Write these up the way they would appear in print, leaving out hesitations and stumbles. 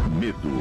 Medo.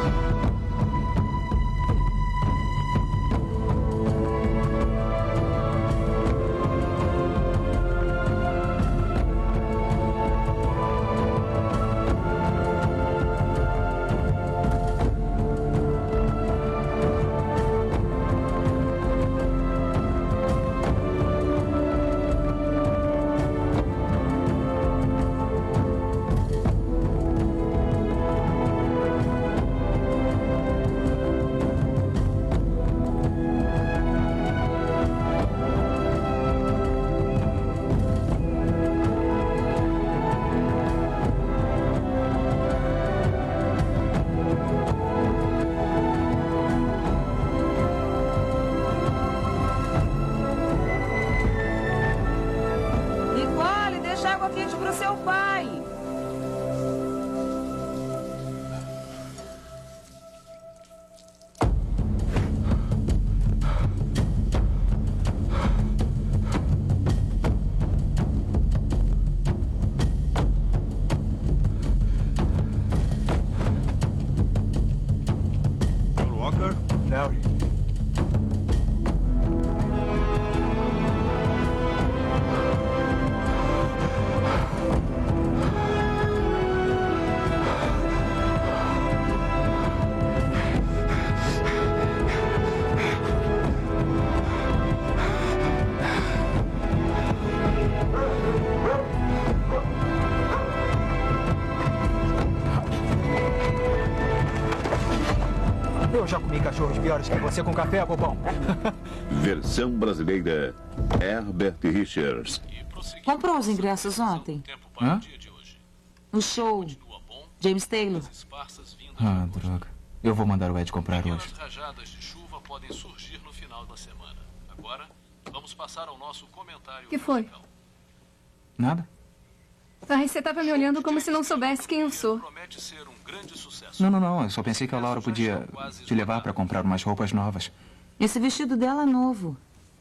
Eu já comi cachorros piores que você com café, bobão. Versão brasileira, Herbert Richards. Comprou os ingressos ontem? Hã? O show. James Taylor. Ah, droga. Eu vou mandar o Ed comprar hoje. As rajadas de chuva podem surgir no final da semana. Agora, vamos passar ao nosso comentário. Que foi? Nada? Ai, você estava me olhando como se não soubesse quem eu sou. Promete ser um grande sucesso. Não. Eu só pensei que a Laura podia te levar para comprar umas roupas novas. Esse vestido dela é novo.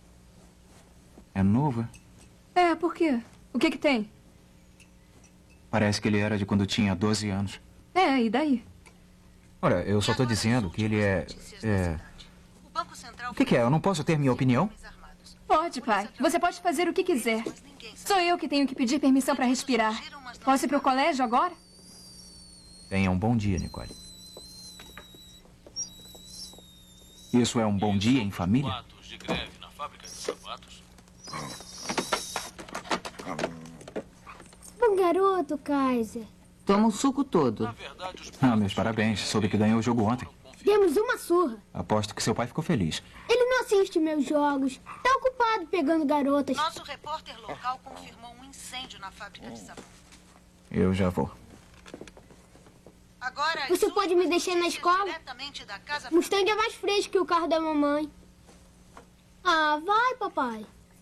É novo? É, por quê? O que tem? Parece que ele era de quando tinha 12 anos. É, e daí? Olha, eu só tô dizendo que ele é... O que é? Eu não posso ter minha opinião? Pode, pai. Você pode fazer o que quiser. Sou eu que tenho que pedir permissão para respirar. Posso ir para o colégio agora? Tenha um bom dia, Nicole. Isso é um bom dia em família? De greve na fábrica de sapatos. Bom garoto, Kaiser. Toma o suco todo. Meus parabéns. Soube que ganhou o jogo ontem. Demos uma surra. Aposto que seu pai ficou feliz. Ele não assiste meus jogos. Tá ocupado pegando garotas. Nosso repórter local confirmou um incêndio na fábrica de sabão. Eu já vou. Agora, você pode me deixar na escola? Mustang é mais fresco que o carro da mamãe. Ah, vai, papai.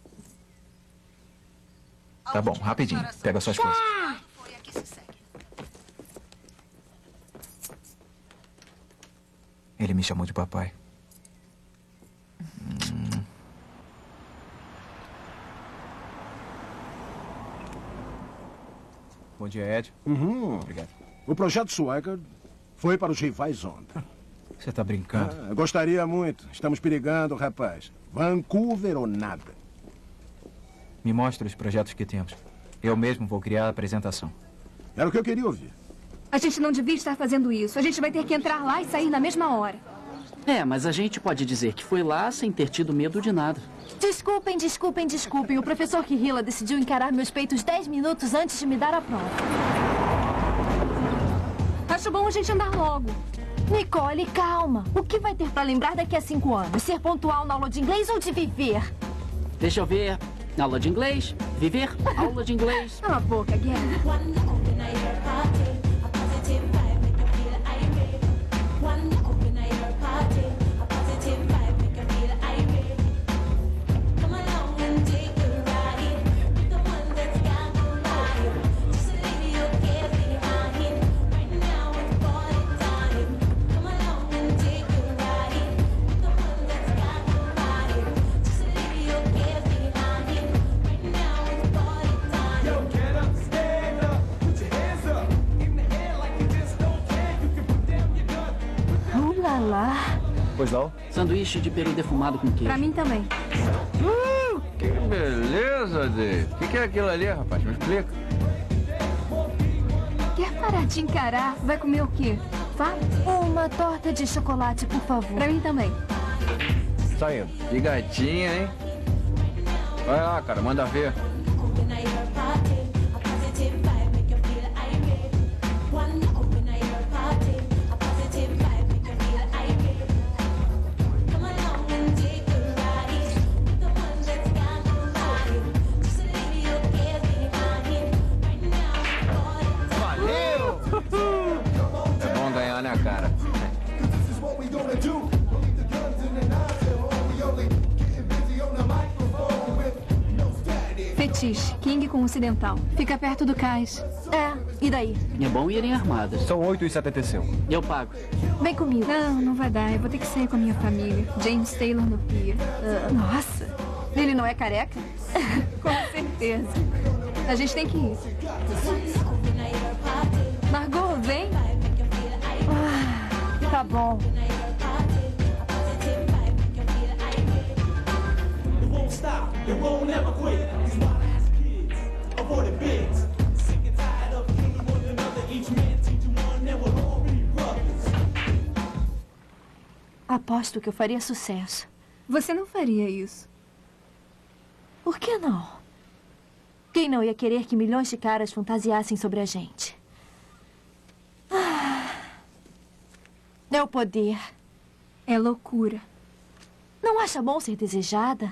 Tá bom, rapidinho. Pega suas coisas. Ele me chamou de papai. Bom dia, Ed. Obrigado. O projeto Swagger foi para os rivais ontem. Você tá brincando? Gostaria muito. Estamos perigando, rapaz. Vancouver ou nada. Me mostre os projetos que temos. Eu mesmo vou criar a apresentação. Era o que eu queria ouvir. A gente não devia estar fazendo isso. A gente vai ter que entrar lá e sair na mesma hora. É, mas a gente pode dizer que foi lá sem ter tido medo de nada. Desculpem. O professor Kihila decidiu encarar meus peitos 10 minutos antes de me dar a prova. Acho bom a gente andar logo. Nicole, calma. O que vai ter pra lembrar daqui a 5 anos? Ser pontual na aula de inglês ou de viver? Deixa eu ver. Aula de inglês, viver, aula de inglês. Cala a boca, Guerra. Pois não? Sanduíche de peru defumado com queijo. Pra mim também. Que beleza, Dave. O que é aquilo ali, rapaz? Me explica. Quer parar de encarar? Vai comer o quê? Fala. Uma torta de chocolate, por favor. Pra mim também. Saindo. Que gatinha, hein? Vai lá, cara. Manda ver. É bom ganhar, né, cara? Fetiche. King com ocidental. Fica perto do cais. E daí? É bom irem armadas. São 8,75. Eu pago. Vem comigo. Não vai dar. Eu vou ter que sair com a minha família. James Taylor no pier. Nossa, ele não é careca? Com certeza. A gente tem que ir. Margot, vem. Tá bom. Aposto que eu faria sucesso. Você não faria isso. Por que não? Quem não ia querer que milhões de caras fantasiassem sobre a gente? É o poder. É loucura. Não acha bom ser desejada?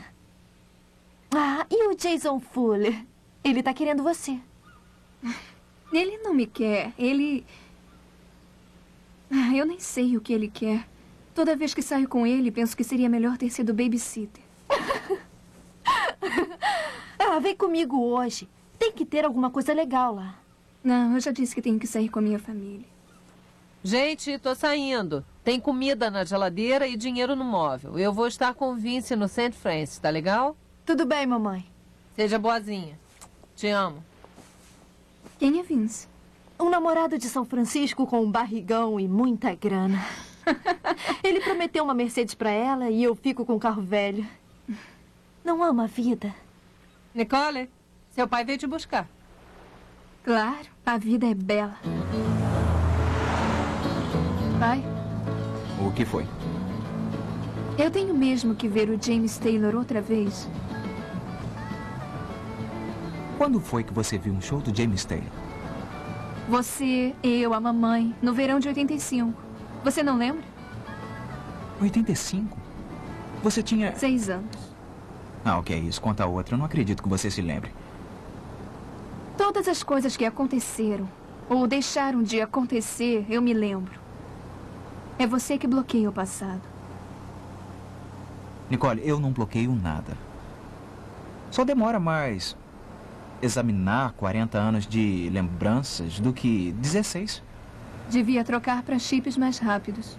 E o Jason Fuller? Ele tá querendo você. Ele não me quer. Ele... Eu nem sei o que ele quer. Toda vez que saio com ele, penso que seria melhor ter sido babysitter. Vem comigo hoje. Tem que ter alguma coisa legal lá. Não, eu já disse que tenho que sair com a minha família. Gente, tô saindo. Tem comida na geladeira e dinheiro no móvel. Eu vou estar com o Vince no St. Francis, tá legal? Tudo bem, mamãe. Seja boazinha. Te amo. Quem é Vince? Um namorado de São Francisco com um barrigão e muita grana. Ele prometeu uma Mercedes pra ela e eu fico com um carro velho. Não ama a vida? Nicole, seu pai veio te buscar. Claro, a vida é bela. Pai? O que foi? Eu tenho mesmo que ver o James Taylor outra vez. Quando foi que você viu um show do James Taylor? Você, eu, a mamãe, no verão de 85. Você não lembra? 85? Você tinha... 6 anos. O que é isso? Conta outra. Eu não acredito que você se lembre. Todas as coisas que aconteceram, ou deixaram de acontecer, eu me lembro. É você que bloqueia o passado. Nicole, eu não bloqueio nada. Só demora mais examinar 40 anos de lembranças do que 16. Devia trocar para chips mais rápidos.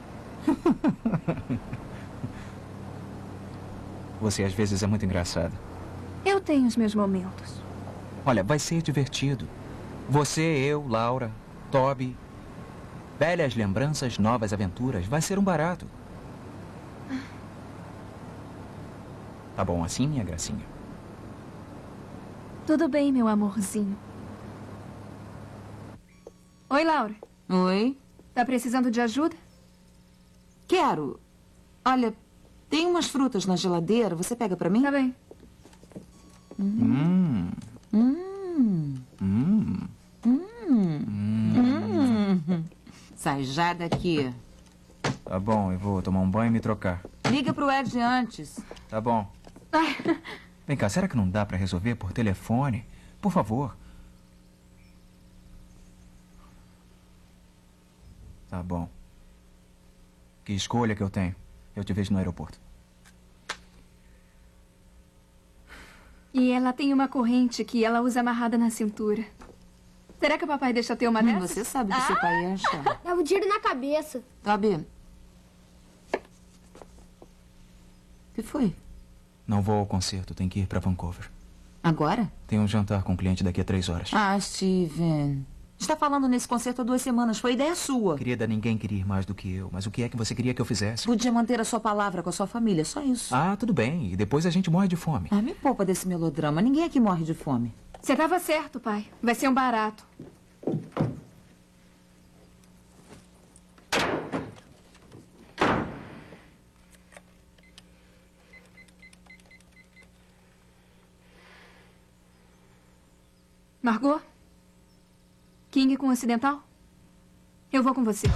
Você às vezes é muito engraçada. Eu tenho os meus momentos. Olha, vai ser divertido. Você, eu, Laura, Toby. Velhas lembranças, novas aventuras. Vai ser um barato. Tá bom assim, minha gracinha? Tudo bem, meu amorzinho. Oi, Laura. Oi? Tá precisando de ajuda? Quero. Olha, tem umas frutas na geladeira. Você pega pra mim? Tá bem. Sai já daqui. Tá bom, eu vou tomar um banho e me trocar. Liga pro Ed antes. Tá bom. Vem cá, será que não dá pra resolver por telefone? Por favor. Tá bom. Que escolha que eu tenho. Eu te vejo no aeroporto. E ela tem uma corrente que ela usa amarrada na cintura. Será que o papai deixa ter uma dessas? Você sabe que seu pai ia achar. Dava um tiro na cabeça. Toby. O que foi? Não vou ao concerto, tenho que ir pra Vancouver. Agora? Tenho um jantar com um cliente daqui a 3 horas. Steven. Está falando nesse concerto há 2 semanas. Foi ideia sua. Querida, ninguém queria ir mais do que eu. Mas o que é que você queria que eu fizesse? Podia manter a sua palavra com a sua família, só isso. Ah, tudo bem. E depois a gente morre de fome. Ah, me poupa desse melodrama. Ninguém aqui morre de fome. Você estava certo, pai. Vai ser um barato. Margot? King com ocidental? Eu vou com você.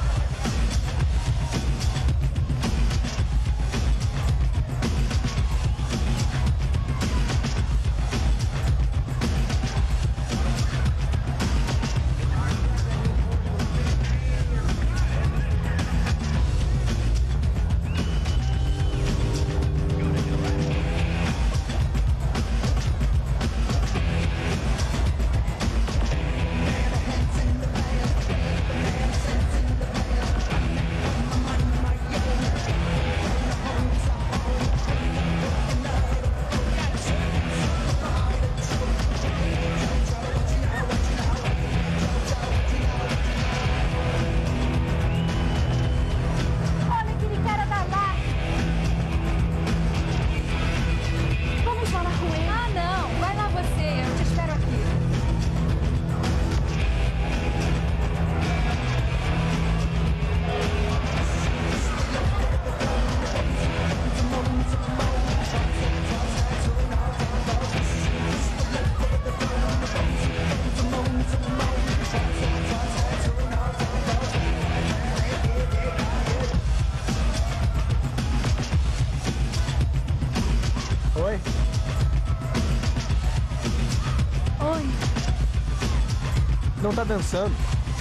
Não tá dançando.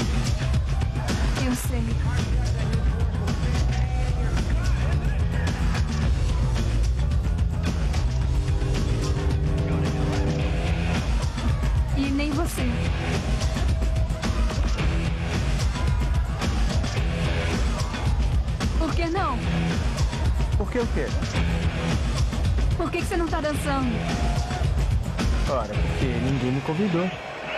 Eu sei. E nem você. Por que não? Por que o quê? Por que você não tá dançando? Ora, porque ninguém me convidou.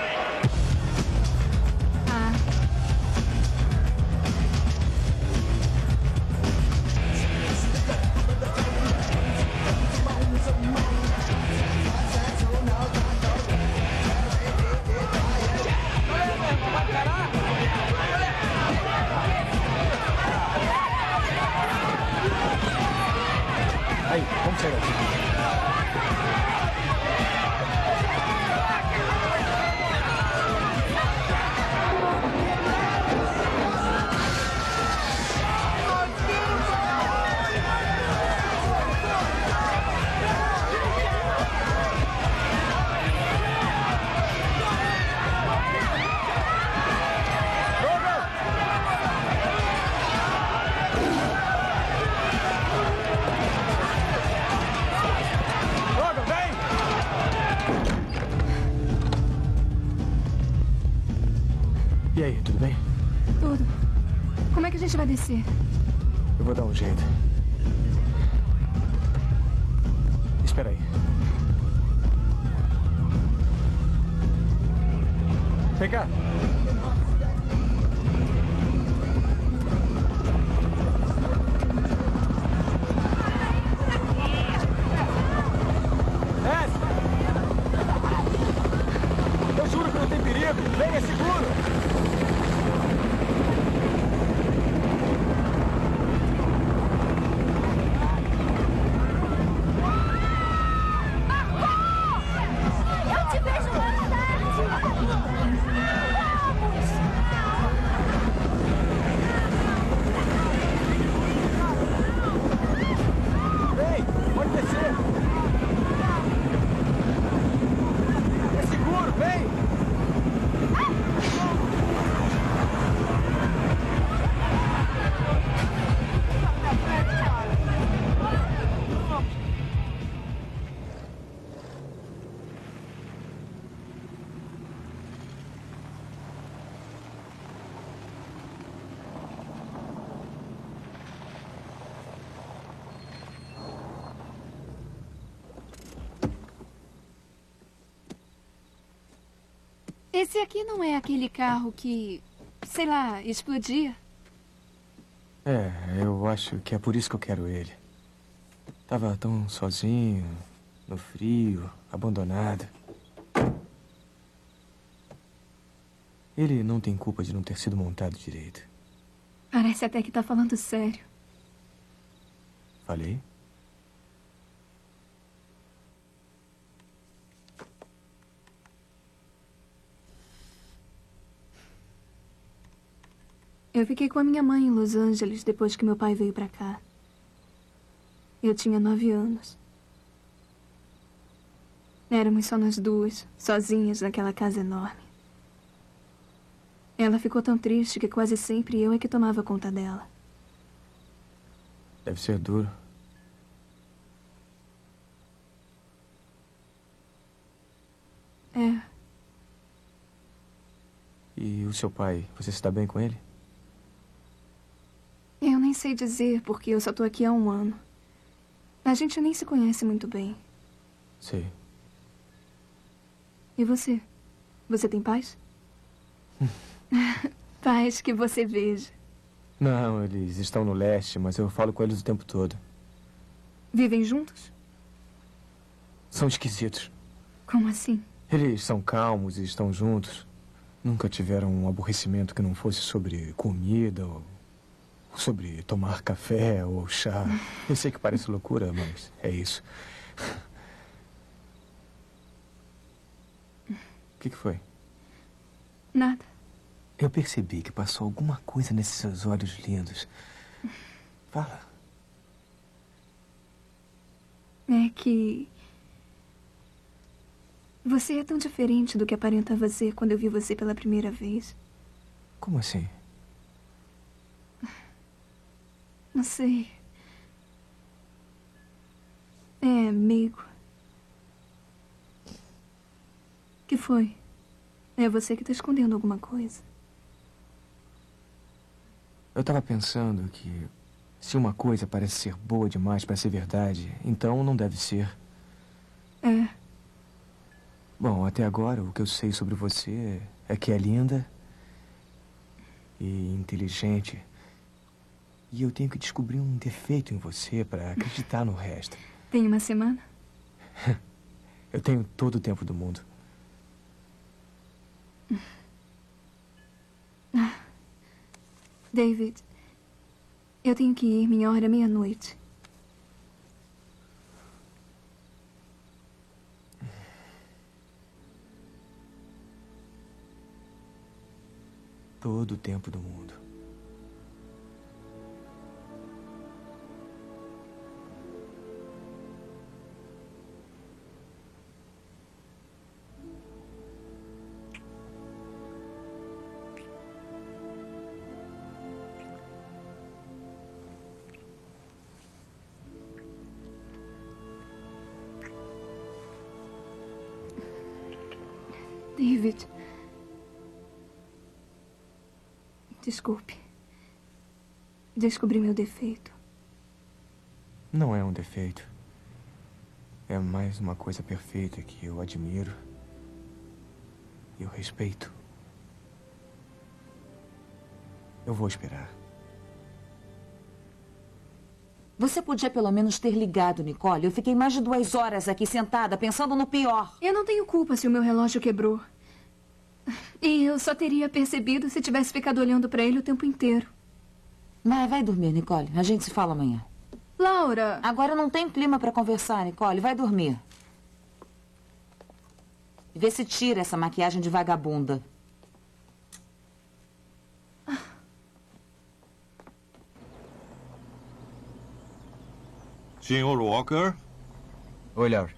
Aí, vamos sair daqui. E aí, tudo bem? Tudo. Como é que a gente vai descer? Eu vou dar um jeito. Espera aí. Vem cá. Eu juro que não tem perigo. Vem, é seguro. Esse aqui não é aquele carro que, sei lá, explodia? É, eu acho que é por isso que eu quero ele. Tava tão sozinho, no frio, abandonado. Ele não tem culpa de não ter sido montado direito. Parece até que tá falando sério. Falei? Eu fiquei com a minha mãe em Los Angeles depois que meu pai veio pra cá. Eu tinha 9 anos. Éramos só nós duas, sozinhas naquela casa enorme. Ela ficou tão triste que quase sempre eu é que tomava conta dela. Deve ser duro. É. E o seu pai, você se dá bem com ele? Eu nem sei dizer, porque eu só tô aqui há 1 ano. A gente nem se conhece muito bem. Sei. E você? Você tem paz? Paz que você veja. Não, eles estão no leste, mas eu falo com eles o tempo todo. Vivem juntos? São esquisitos. Como assim? Eles são calmos e estão juntos. Nunca tiveram um aborrecimento que não fosse sobre comida ou sobre tomar café ou chá. Eu sei que parece loucura, mas é isso. O que foi? Nada. Eu percebi que passou alguma coisa nesses seus olhos lindos. Fala. É que... você é tão diferente do que aparentava ser quando eu vi você pela primeira vez. Como assim? Não sei. É meigo. Que foi? É você que tá escondendo alguma coisa. Eu tava pensando que se uma coisa parece ser boa demais para ser verdade, então não deve ser. É. Bom, até agora o que eu sei sobre você é que é linda e inteligente. E eu tenho que descobrir um defeito em você para acreditar no resto. Tem uma semana? Eu tenho todo o tempo do mundo. David, eu tenho que ir. Minha hora é 00:30. Todo o tempo do mundo. David. Desculpe. Descobri meu defeito. Não é um defeito. É mais uma coisa perfeita que eu admiro. E eu respeito. Eu vou esperar. Você podia pelo menos ter ligado, Nicole. Eu fiquei mais de 2 horas aqui sentada, pensando no pior. Eu não tenho culpa se o meu relógio quebrou. E eu só teria percebido se tivesse ficado olhando pra ele o tempo inteiro. Vai dormir, Nicole. A gente se fala amanhã. Laura! Agora não tem clima pra conversar, Nicole. Vai dormir. E vê se tira essa maquiagem de vagabunda. Senhor Walker? Oi, Larry.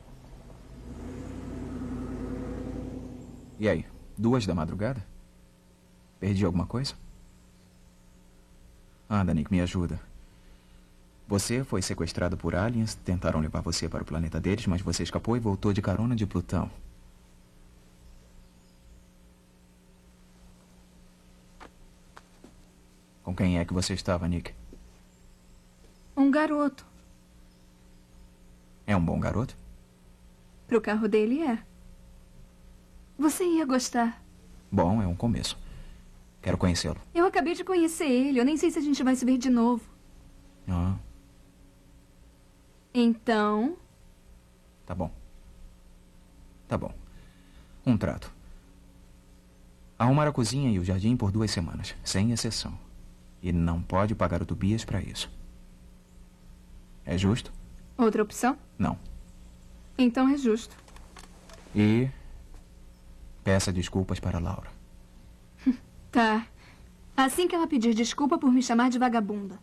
E aí, 2 da madrugada? Perdi alguma coisa? Anda, Nick, me ajuda. Você foi sequestrado por aliens, tentaram levar você para o planeta deles, mas você escapou e voltou de carona de Plutão. Com quem é que você estava, Nick? Um garoto. É um bom garoto? Pro carro dele é. Você ia gostar. Bom, é um começo. Quero conhecê-lo. Eu acabei de conhecer ele. Eu nem sei se a gente vai se ver de novo. Ah, Então... tá bom. Tá bom. Um trato. Arrumar a cozinha e o jardim por 2 semanas, sem exceção. E não pode pagar o Tobias para isso. É justo? Outra opção? Não. Então é justo. E peça desculpas para Laura. Tá. Assim que ela pedir desculpa por me chamar de vagabunda.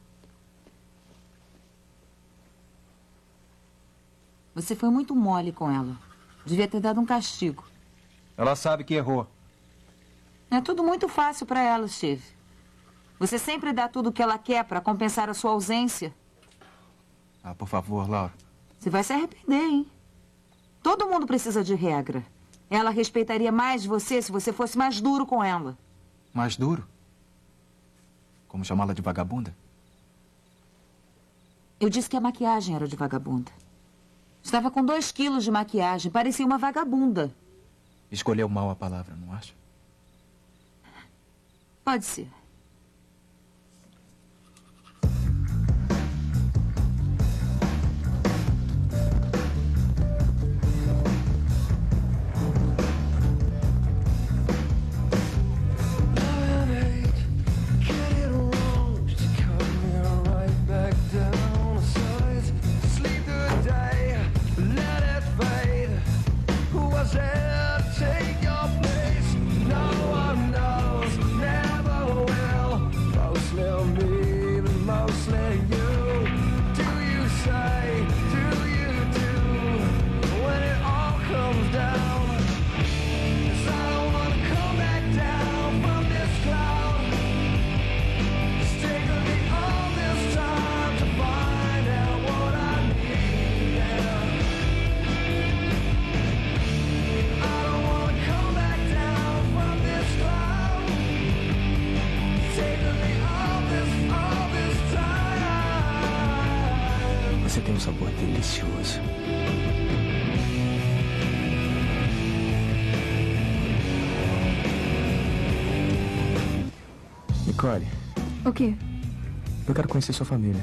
Você foi muito mole com ela. Devia ter dado um castigo. Ela sabe que errou. É tudo muito fácil para ela, Steve. Você sempre dá tudo o que ela quer para compensar a sua ausência. Ah, por favor, Laura. Você vai se arrepender, hein? Todo mundo precisa de regra. Ela respeitaria mais você se você fosse mais duro com ela. Mais duro? Como chamá-la de vagabunda? Eu disse que a maquiagem era de vagabunda. Estava com 2 quilos de maquiagem. Parecia uma vagabunda. Escolheu mal a palavra, não acha? Pode ser. Você tem um sabor delicioso. Nicole. O quê? Eu quero conhecer sua família.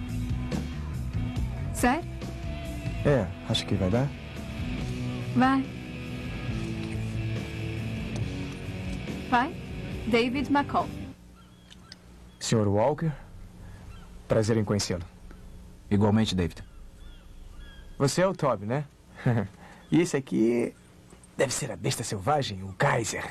Sério? É, acha que vai dar? Vai. Pai, David McCall. Sr. Walker, prazer em conhecê-lo. Igualmente, David. Você é o Toby, né? E esse aqui deve ser a besta selvagem, o Kaiser.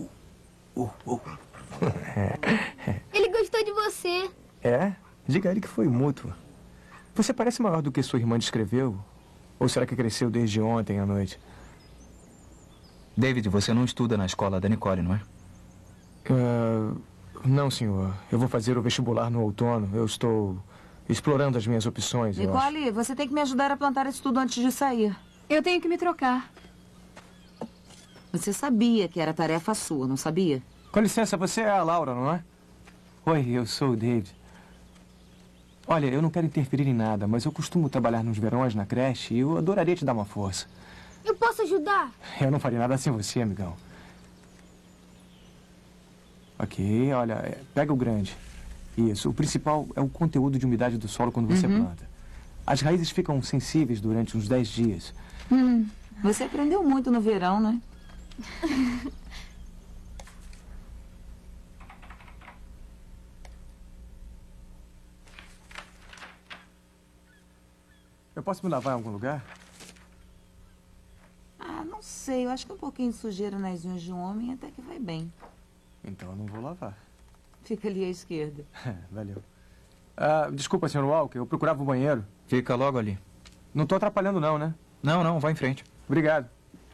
Ele gostou de você. É? Diga a ele que foi mútuo. Você parece maior do que sua irmã descreveu? Ou será que cresceu desde ontem à noite? David, você não estuda na escola da Nicole, não é? Não, senhor. Eu vou fazer o vestibular no outono. Eu estou explorando as minhas opções, eu acho. Nicole, você tem que me ajudar a plantar isso tudo antes de sair. Eu tenho que me trocar. Você sabia que era tarefa sua, não sabia? Com licença, você é a Laura, não é? Oi, eu sou o David. Olha, eu não quero interferir em nada, mas eu costumo trabalhar nos verões na creche e eu adoraria te dar uma força. Eu posso ajudar? Eu não faria nada sem você, amigão. Ok, olha, pega o grande. Isso, o principal é o conteúdo de umidade do solo quando você planta. As raízes ficam sensíveis durante uns 10 dias. Você aprendeu muito no verão, né? Eu posso me lavar em algum lugar? Ah, não sei. Eu acho que um pouquinho de sujeira nas unhas de um homem até que vai bem. Então eu não vou lavar. Fica ali à esquerda. Valeu. Desculpa, Sr. Walker, eu procurava o banheiro. Fica logo ali. Não estou atrapalhando não, né? Não, vá em frente. Obrigado.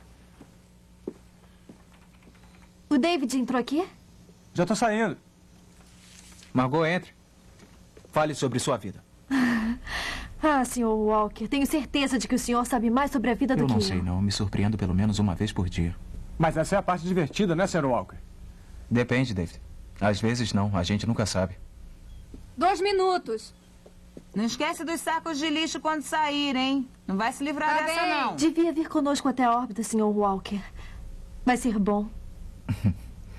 O David entrou aqui? Já estou saindo. Margot, entre. Fale sobre sua vida. Ah, Sr. Walker, tenho certeza de que o senhor sabe mais sobre a vida do que eu. Eu não sei, não. Me surpreendo pelo menos uma vez por dia. Mas essa é a parte divertida, né, Sr. Walker? Depende, David. Às vezes não. A gente nunca sabe. 2 minutos. Não esquece dos sacos de lixo quando sair, hein? Não vai se livrar dessa, não. Devia vir conosco até a órbita, Sr. Walker. Vai ser bom.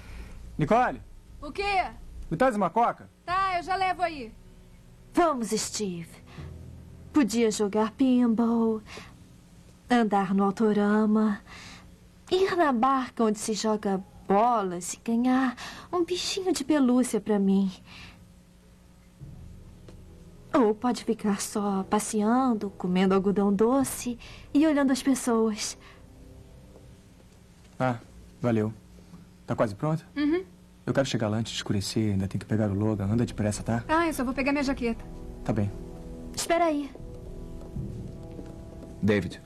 Nicole, O quê? me traz uma coca? Tá, eu já levo aí. Vamos, Steve. Podia jogar pinball, andar no autorama, ir na barca onde se joga bolas e ganhar um bichinho de pelúcia pra mim. Ou pode ficar só passeando, comendo algodão doce e olhando as pessoas. Ah, valeu. Tá quase pronta? Uhum. Eu quero chegar lá antes de escurecer, ainda tem que pegar o Logan. Anda depressa, tá? Ah, eu só vou pegar minha jaqueta. Tá bem. Espera aí. David.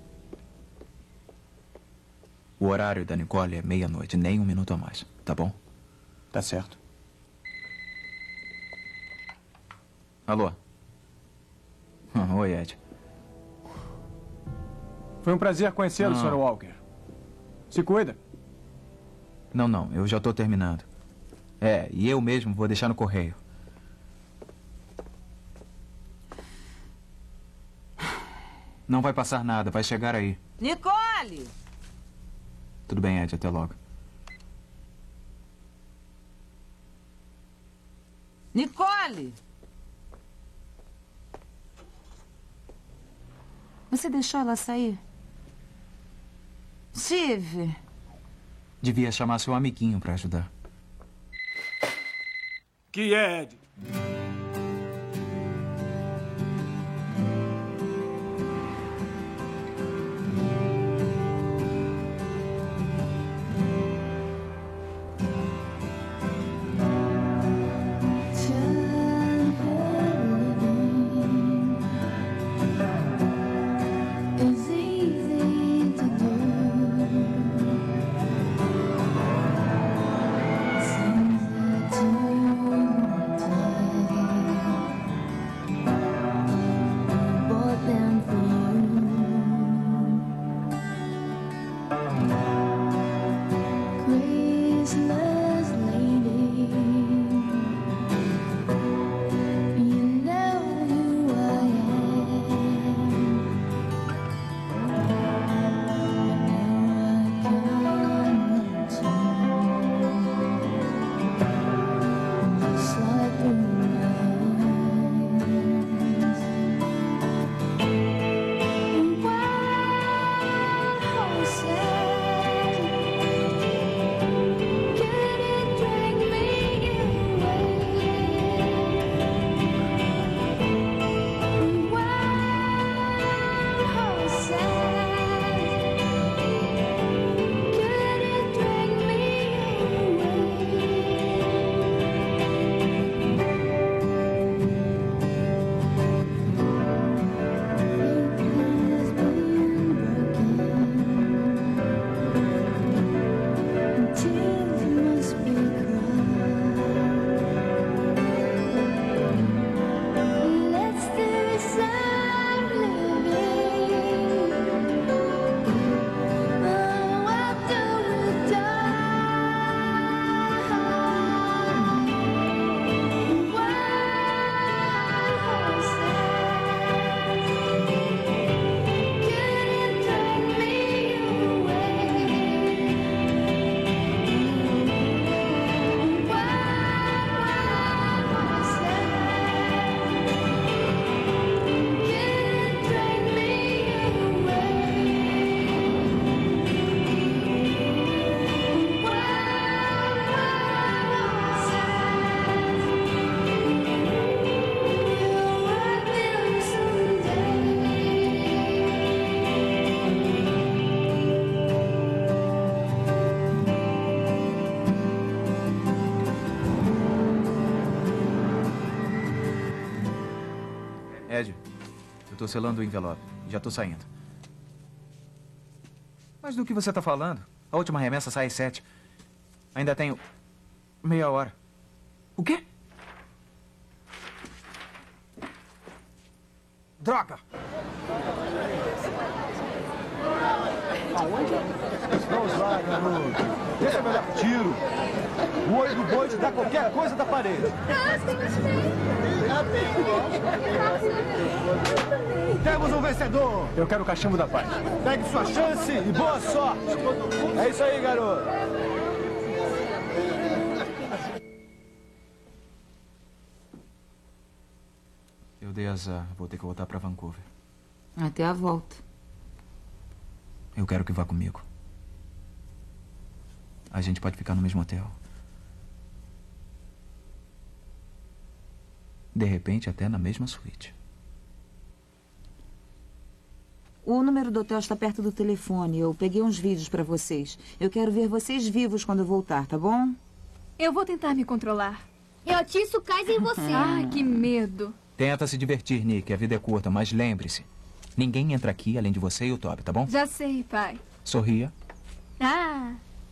O horário da Nicole é 00:30, nem um minuto a mais, tá bom? Tá certo. Alô? Oi, Ed. Foi um prazer conhecê-lo, Sr. Walker. Se cuida. Não, eu já tô terminando. E eu mesmo vou deixar no correio. Não vai passar nada, vai chegar aí. Nicole! Tudo bem, Ed, até logo. Nicole! Você deixou ela sair? Steve! Devia chamar seu amiguinho pra ajudar. Que Ed? Ed, eu tô selando o envelope. Já tô saindo. Mas do que você tá falando? A última remessa sai às 7. Ainda tenho meia hora. O quê? Droga! Vamos lá, garoto. Esse é o melhor tiro. O olho do boi te dá qualquer coisa da parede. Temos um vencedor. Eu quero o cachimbo da paz. Pegue sua chance e boa sorte. É isso aí, garoto. dei azar. Vou ter que voltar pra Vancouver. Até a volta. Eu quero que vá comigo. A gente pode ficar no mesmo hotel. De repente, até na mesma suíte. O número do hotel está perto do telefone. Eu peguei uns vídeos para vocês. Eu quero ver vocês vivos quando eu voltar, tá bom? Eu vou tentar me controlar. Eu atiço o cais em você. Ai, que medo. Tenta se divertir, Nick. A vida é curta, mas lembre-se. Ninguém entra aqui além de você e o Toby, tá bom? Já sei, pai. Sorria. Ah.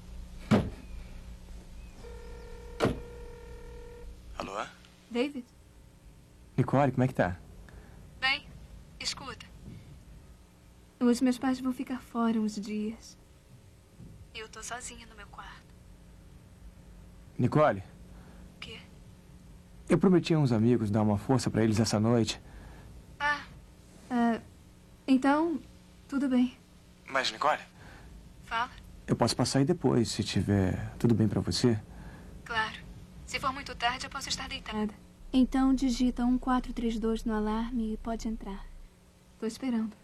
Alô? David? Nicole, como é que tá? Bem, escuta. Os meus pais vão ficar fora uns dias. Eu tô sozinha no meu quarto. Nicole? O quê? Eu prometi a uns amigos dar uma força pra eles essa noite. Então, tudo bem. Mas, Nicole? Fala. Eu posso passar aí depois, se tiver tudo bem pra você. Claro. Se for muito tarde, eu posso estar deitada. Então, digita 1432 no alarme e pode entrar. Tô esperando.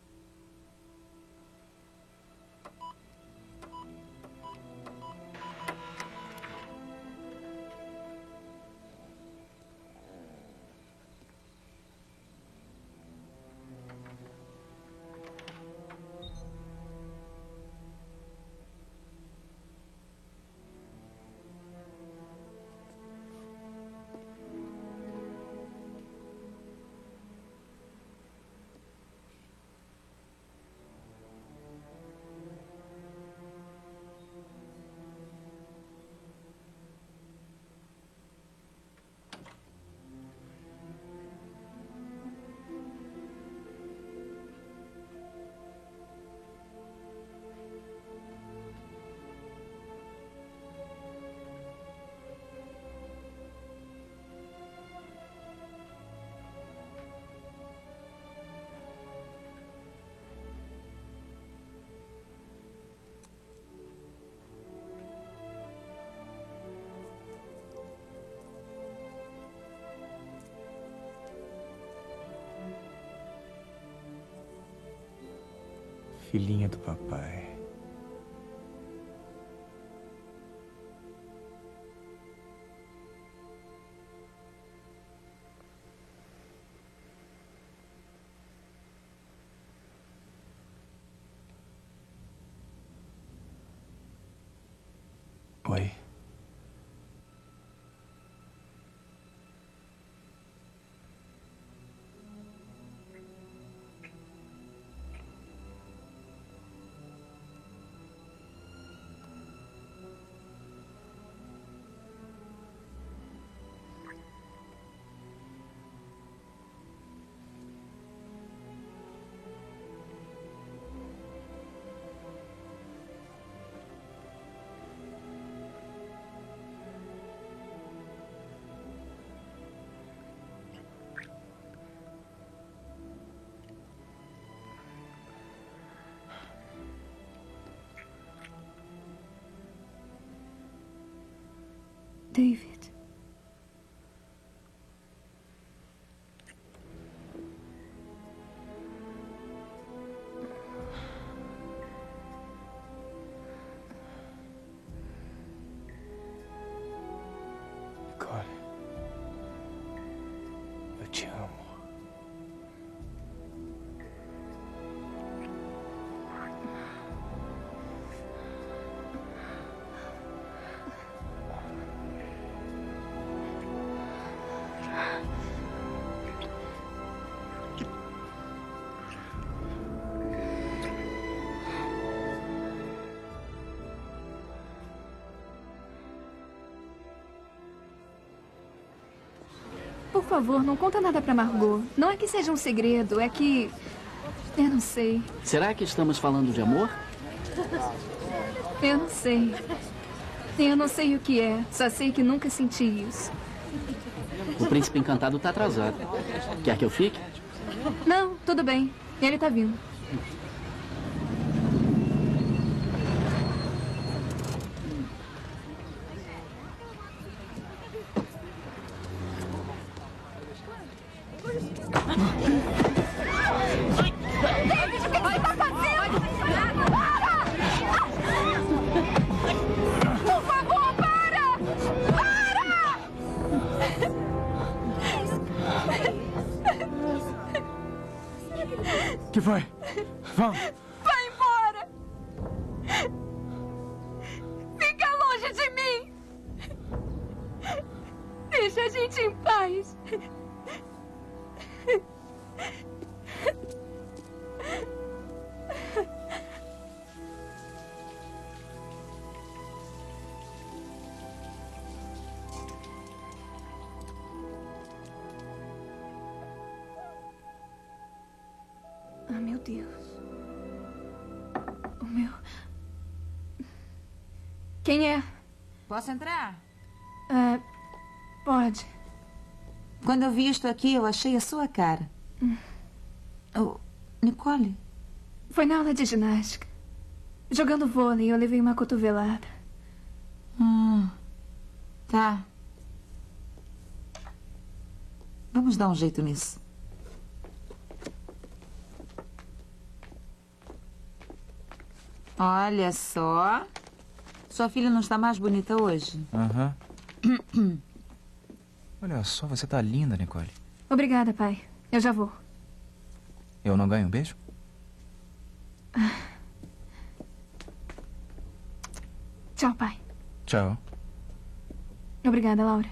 Filhinha do papai. Oi. David. Nicole. Eu te amo. Por favor, não conta nada pra Margot. Não é que seja um segredo, é que... Eu não sei. Será que estamos falando de amor? Eu não sei. Eu não sei o que é. Só sei que nunca senti isso. O príncipe encantado tá atrasado. Quer que eu fique? Não, tudo bem. Ele tá vindo. que foi? Vamos. Vai embora! Fica longe de mim! Deixa a gente em paz. Ah, meu Deus. O meu... Quem é? Posso entrar? Pode. Quando eu vi isto aqui, eu achei a sua cara. Oh, Nicole? Foi na aula de ginástica. Jogando vôlei, eu levei uma cotovelada. Tá. Vamos dar um jeito nisso. Olha só. Sua filha não está mais bonita hoje? Aham. Olha só, você tá linda, Nicole. Obrigada, pai. Eu já vou. Eu não ganho um beijo? Tchau, pai. Tchau. Obrigada, Laura.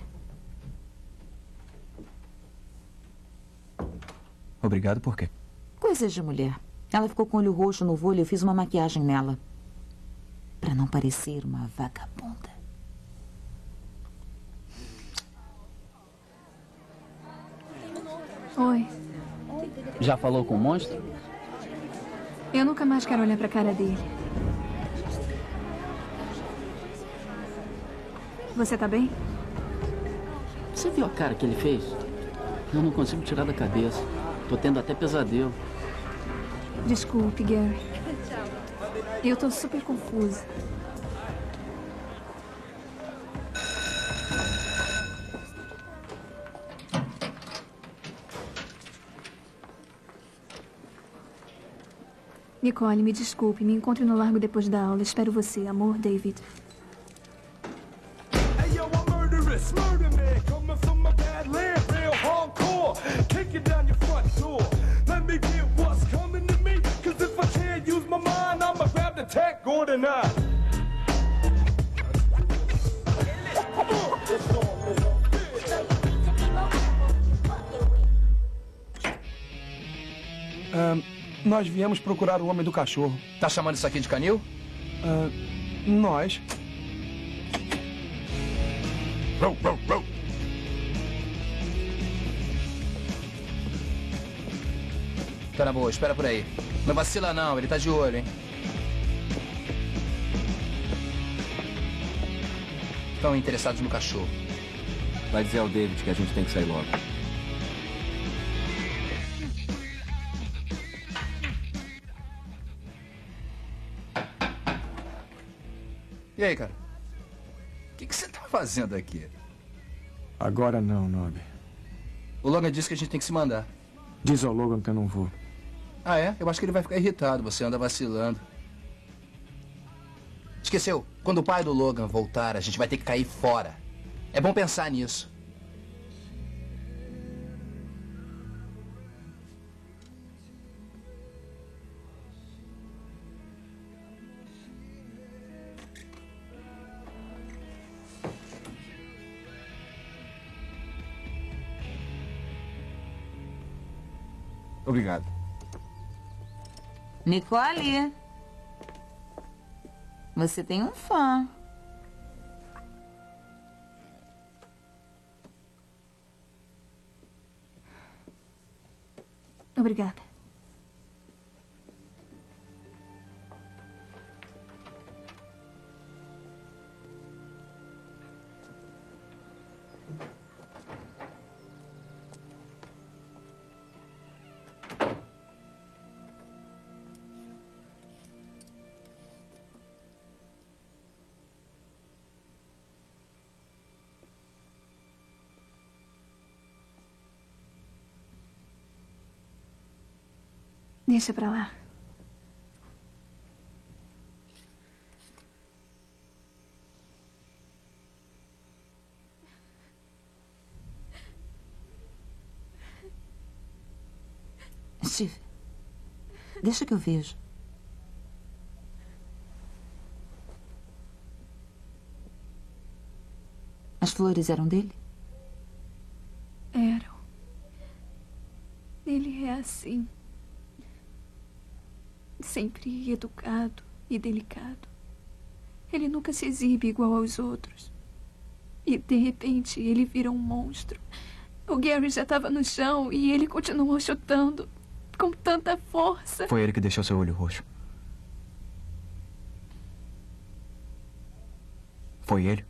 Obrigado por quê? Coisas de mulher. Ela ficou com o olho roxo no vôlei e eu fiz uma maquiagem nela. Pra não parecer uma vagabunda. Oi. Já falou com o monstro? Eu nunca mais quero olhar pra cara dele. Você tá bem? Você viu a cara que ele fez? Eu não consigo tirar da cabeça. Tô tendo até pesadelo. Desculpe, Gary. Eu tô super confusa. Nicole, me desculpe. Me encontre no largo depois da aula. Espero você. Amor, David. Murder man coming from my bad land, real hardcore. Kick it down your front door. Let me get what's coming to me. Cause if I can't use my mind, I'ma grab the tech or the knife. Nós viemos procurar o homem do cachorro. Tá chamando isso aqui de canil? Nós. Tá na boa, espera por aí. Não vacila não, ele tá de olho, hein? Estão interessados no cachorro. Vai dizer ao David que a gente tem que sair logo. E aí, cara? O que você tá fazendo aqui? Agora não, Nob. O Logan disse que a gente tem que se mandar. Diz ao Logan que eu não vou. Ah, é? Eu acho que ele vai ficar irritado. Você anda vacilando. Esqueceu? Quando o pai do Logan voltar, a gente vai ter que cair fora. É bom pensar nisso. Obrigado. Nicole, você tem um fã. Obrigada. Deixa pra lá. Steve, Deixa que eu vejo. As flores eram dele? Eram. Ele é assim. Sempre educado e delicado. Ele nunca se exibe igual aos outros. E, de repente, ele vira um monstro. O Gary já estava no chão e ele continuou chutando com tanta força. Foi ele que deixou seu olho roxo. Foi ele?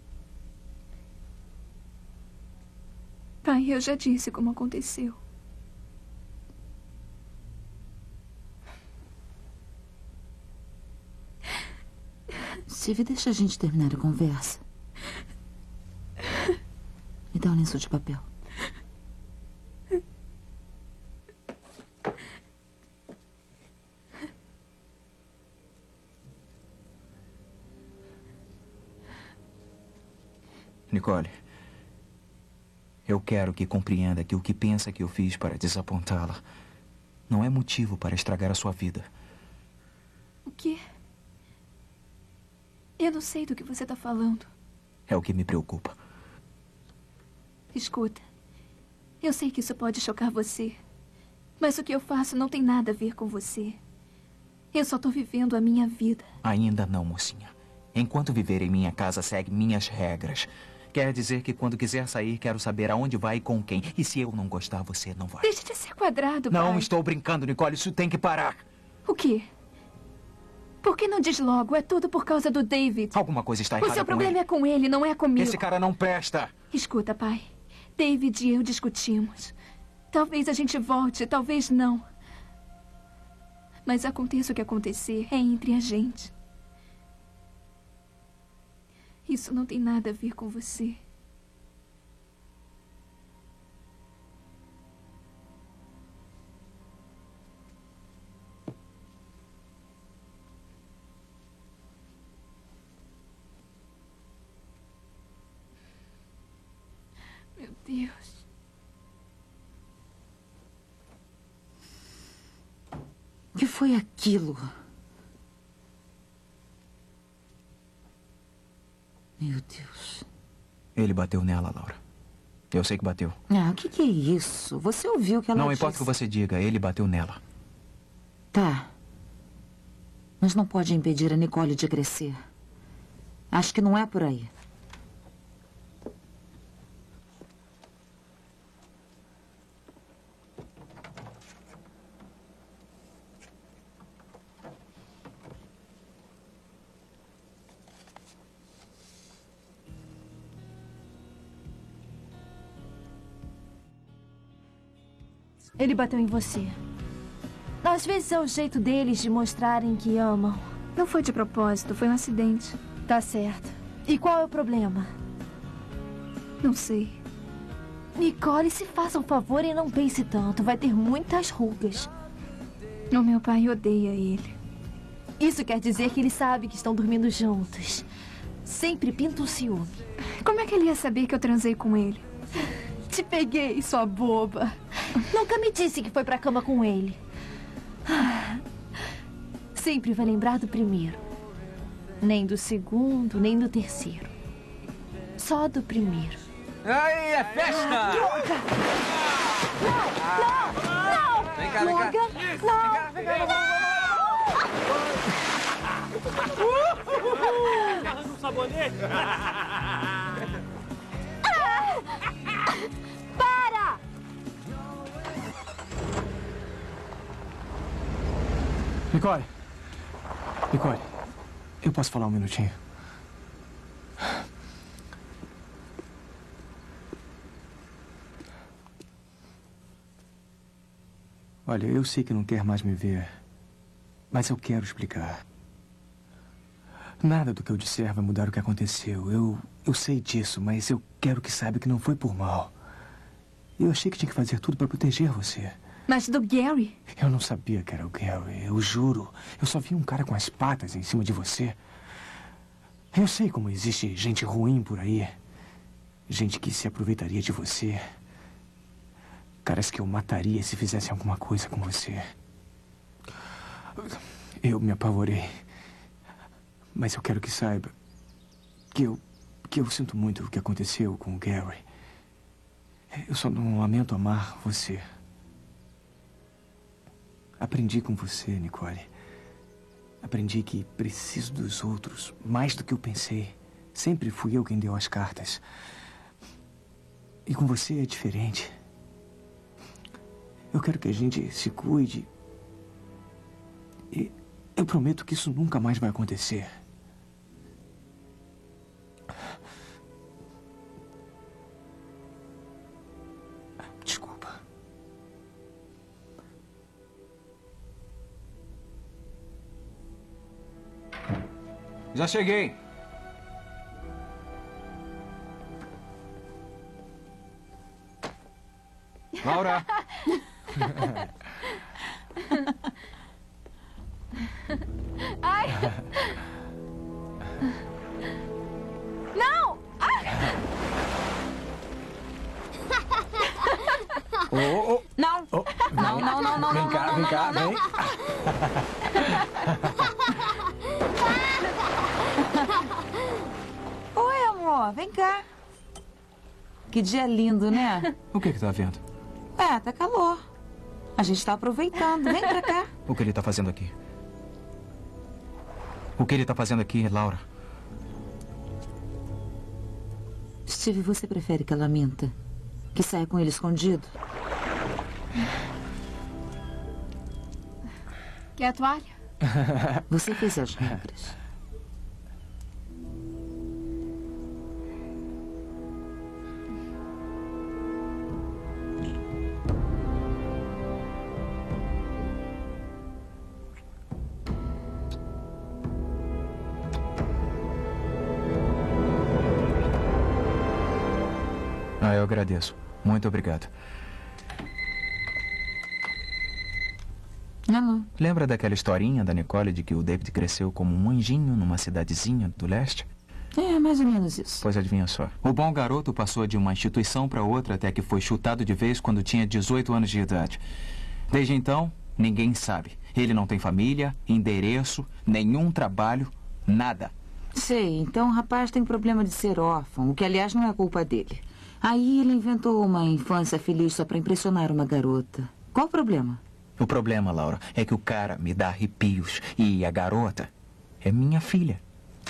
Pai, eu já disse como aconteceu. Steve, deixa a gente terminar a conversa. Me dá um lenço de papel. Nicole, eu quero que compreenda que o que pensa que eu fiz para desapontá-la não é motivo para estragar a sua vida. O quê? Eu não sei do que você está falando. É o que me preocupa. Escuta, eu sei que isso pode chocar você, mas o que eu faço não tem nada a ver com você. Eu só estou vivendo a minha vida. Ainda não, mocinha. Enquanto viver em minha casa, segue minhas regras. Quer dizer que quando quiser sair, quero saber aonde vai e com quem. E se eu não gostar, você não vai. Deixe de ser quadrado, pai. Não estou brincando, Nicole. Isso tem que parar. O quê? Por que não diz logo? É tudo por causa do David. Alguma coisa está errada O seu com problema ele. é com ele, não é comigo. Esse cara não presta. Escuta, pai. David e eu discutimos. Talvez a gente volte, talvez não. Mas aconteça o que acontecer, é entre a gente. Isso não tem nada a ver com você. Meu Deus. O que foi aquilo? Meu Deus. Ele bateu nela, Laura. Eu sei que bateu. Ah, o que é isso? Você ouviu o que ela Não disse? importa o que você diga, ele bateu nela. Tá. Mas não pode impedir a Nicole de crescer. Acho que não é por aí. Ele bateu em você. Às vezes é o jeito deles de mostrarem que amam. Não foi de propósito, foi um acidente. Tá certo. E qual é o problema? Não sei. Nicole, se faça um favor e não pense tanto. Vai ter muitas rugas. O meu pai odeia ele. Isso quer dizer que ele sabe que estão dormindo juntos. Sempre pinta um ciúme. Como é que ele ia saber que eu transei com ele? Te peguei, sua boba. Nunca me disse que foi pra cama com ele. Sempre vai lembrar do primeiro. Nem do segundo, nem do terceiro. Só do primeiro. Aí, é festa! Não! Vem cá, vem cá. Agarrando um sabonete. Para! Nicole. Nicole, eu posso falar um minutinho? Olha, eu sei que não quer mais me ver, mas eu quero explicar. Nada do que eu disser vai mudar o que aconteceu. Eu sei disso, mas eu quero que saiba que não foi por mal. Eu achei que tinha que fazer tudo para proteger você. Mas do Gary? Eu não sabia que era o Gary, eu juro. Eu só vi um cara com as patas em cima de você. Eu sei como existe gente ruim por aí. Gente que se aproveitaria de você. Caras que eu mataria se fizessem alguma coisa com você. Eu me apavorei. Mas eu quero que saiba que eu sinto muito o que aconteceu com o Gary. Eu só não lamento amar você. Aprendi com você, Nicole. Aprendi que preciso dos outros mais do que eu pensei. Sempre fui eu quem deu as cartas. E com você é diferente. Eu quero que a gente se cuide. E eu prometo que isso nunca mais vai acontecer. Desculpa. Já cheguei. Laura. Ai! Não! Ai! Oh. Não! Oh. Não, não, não, não, vem não, cá, não, vem não, cá, não, vem. Oi, amor, vem cá. Que dia lindo, né? O que tá vendo? Tá calor. A gente tá aproveitando. Vem pra cá. O que ele tá fazendo aqui? O que ele tá fazendo aqui, Laura? Steve, você prefere que ela minta? Que saia com ele escondido? Quer a toalha? Você fez as regras. Eu agradeço. Muito obrigado. Alô? Lembra daquela historinha da Nicole de que o David cresceu como um anjinho numa cidadezinha do leste? É, mais ou menos isso. Pois adivinha só. O bom garoto passou de uma instituição para outra até que foi chutado de vez quando tinha 18 anos de idade. Desde então, ninguém sabe. Ele não tem família, endereço, nenhum trabalho, nada. Sei, então o rapaz tem problema de ser órfão, o que aliás não é culpa dele. Aí ele inventou uma infância feliz só para impressionar uma garota. Qual o problema? O problema, Laura, é que o cara me dá arrepios e a garota é minha filha.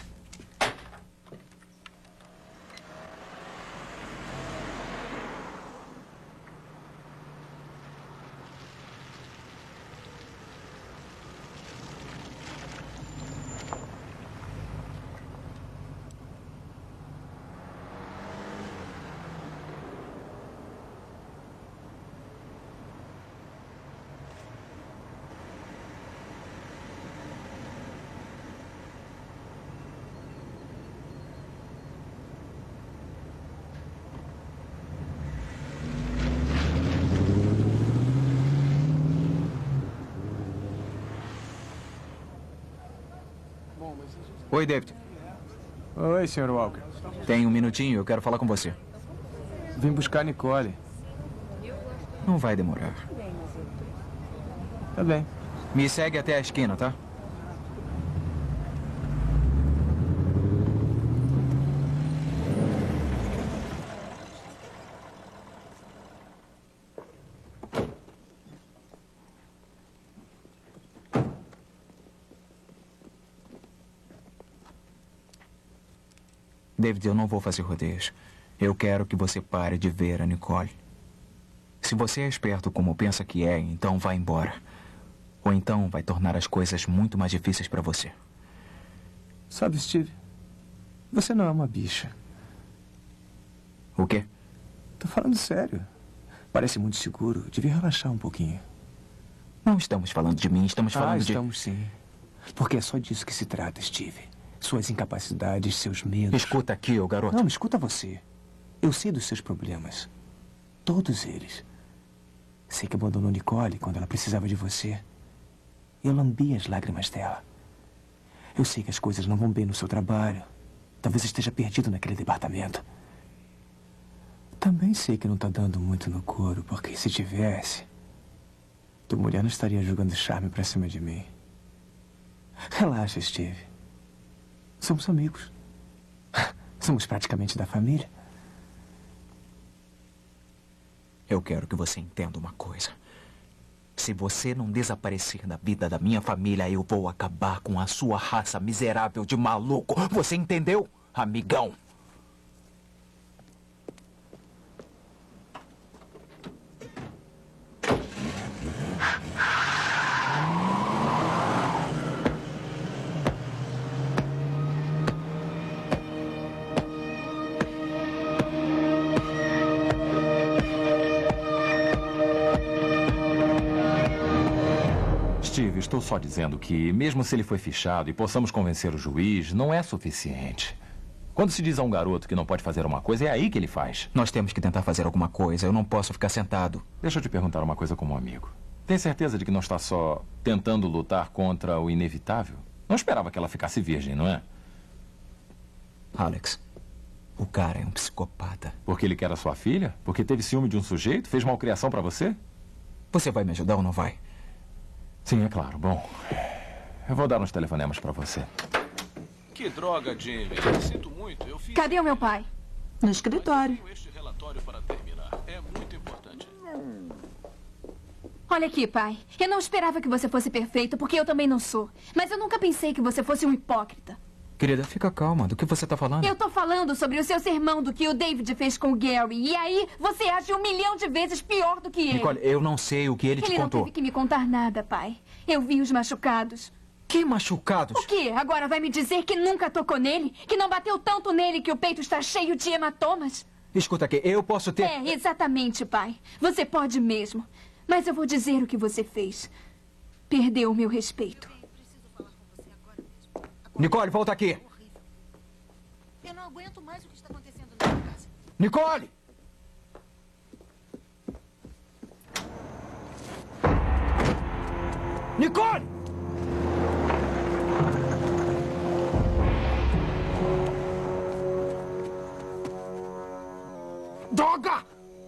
Oi, David. Oi, Sr. Walker. Tem um minutinho, eu quero falar com você. Vim buscar a Nicole. Não vai demorar. Tá bem. Me segue até a esquina, tá? David, eu não vou fazer rodeios. Eu quero que você pare de ver a Nicole. Se você é esperto como pensa que é, então vá embora. Ou então vai tornar as coisas muito mais difíceis para você. Sabe, Steve, você não é uma bicha. O quê? Tô falando sério. Parece muito seguro. Devia relaxar um pouquinho. Não estamos falando de mim, estamos falando de... estamos sim. Porque é só disso que se trata, Steve. Suas incapacidades, seus medos. Escuta aqui, ô garoto. Não, escuta você. Eu sei dos seus problemas. Todos eles. Sei que abandonou Nicole quando ela precisava de você. Eu lambi as lágrimas dela. Eu sei que as coisas não vão bem no seu trabalho. Talvez esteja perdido naquele departamento. Também sei que não tá dando muito no couro, porque se tivesse, tua mulher não estaria jogando charme pra cima de mim. Relaxa, Steve. Somos amigos. Somos praticamente da família. Eu quero que você entenda uma coisa. Se você não desaparecer da vida da minha família, eu vou acabar com a sua raça miserável de maluco. Você entendeu, amigão? Steve, estou só dizendo que, mesmo se ele foi fichado e possamos convencer o juiz, não é suficiente. Quando se diz a um garoto que não pode fazer uma coisa, é aí que ele faz. Nós temos que tentar fazer alguma coisa. Eu não posso ficar sentado. Deixa eu te perguntar uma coisa como amigo. Tem certeza de que não está só tentando lutar contra o inevitável? Não esperava que ela ficasse virgem, não é? Alex, o cara é um psicopata. Porque ele quer a sua filha? Porque teve ciúme de um sujeito? Fez malcriação pra você? Você vai me ajudar ou não vai? Sim, é claro. Bom, eu vou dar uns telefonemas pra você. Que droga, Jimmy. Sinto muito. Eu fiz... Cadê o meu pai? No escritório. Tenho este relatório para terminar. É muito importante. Olha aqui, pai. Eu não esperava que você fosse perfeito, porque eu também não sou. Mas eu nunca pensei que você fosse um hipócrita. Querida, fica calma. Do que você tá falando? Eu tô falando sobre o seu sermão do que o David fez com o Gary. E aí, você age 1 milhão de vezes pior do que ele. Nicole, eu não sei o que ele te Ele não contou. teve que me contar nada, pai. Eu vi os machucados. Que machucados? O quê? Agora vai me dizer que nunca tocou nele? Que não bateu tanto nele que o peito está cheio de hematomas? Escuta aqui, eu posso ter... É, exatamente, pai. Você pode mesmo. Mas eu vou dizer o que você fez. Perdeu o meu respeito. Nicole, volta aqui. Eu não aguento mais o que está acontecendo na minha casa. Nicole! Nicole! Droga!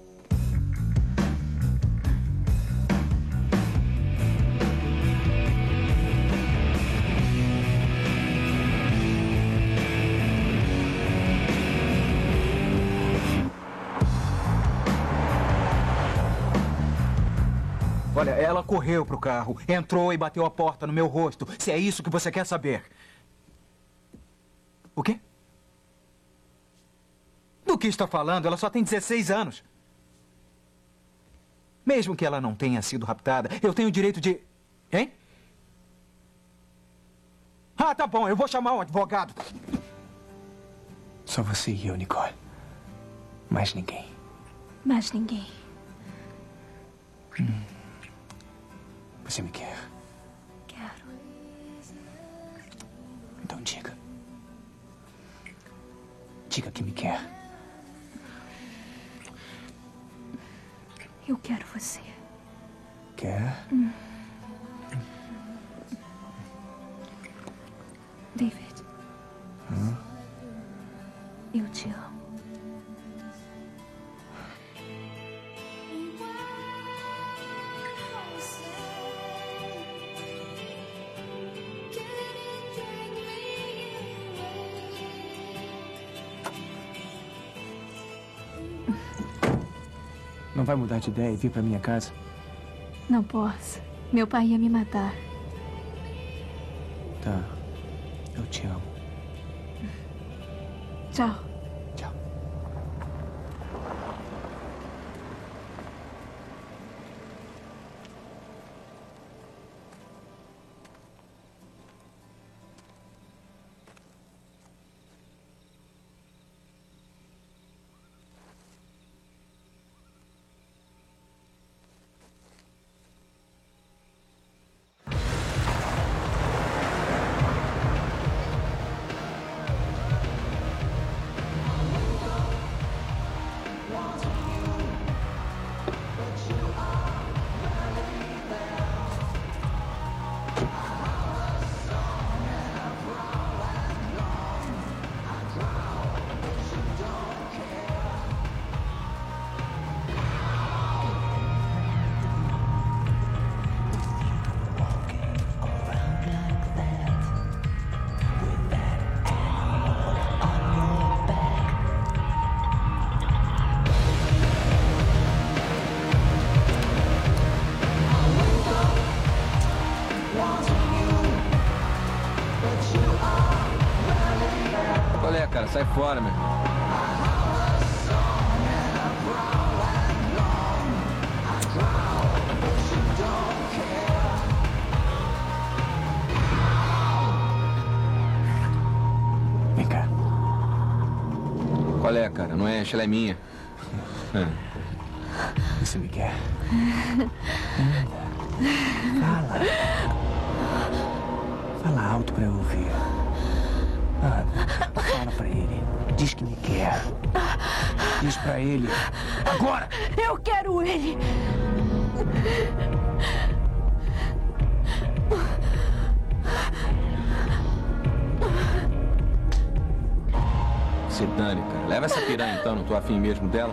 Olha, ela correu pro carro, entrou e bateu a porta no meu rosto. Se é isso que você quer saber. O quê? Do que está falando? Ela só tem 16 anos. Mesmo que ela não tenha sido raptada, eu tenho o direito de... Hein? Ah, tá bom, eu vou chamar um advogado. Só você e eu, Nicole. Mais ninguém. Mais ninguém. Você me quer? Quero. Então diga. Diga que me quer. Eu quero você. Quer? David. Eu te amo. Não vai mudar de ideia e vir pra minha casa? Não posso. Meu pai ia me matar. Tá. Eu te amo. Tchau. Tchau. Qual é, cara? Sai fora, meu. Vem cá. Qual é, cara? Não é? Ela é minha. Você me quer? Fala. Fala alto pra eu ouvir. Fala pra ele. Diz que me quer. Diz pra ele. Agora! Eu quero ele! Se dane, cara. Leva essa piranha então, não tô afim mesmo dela.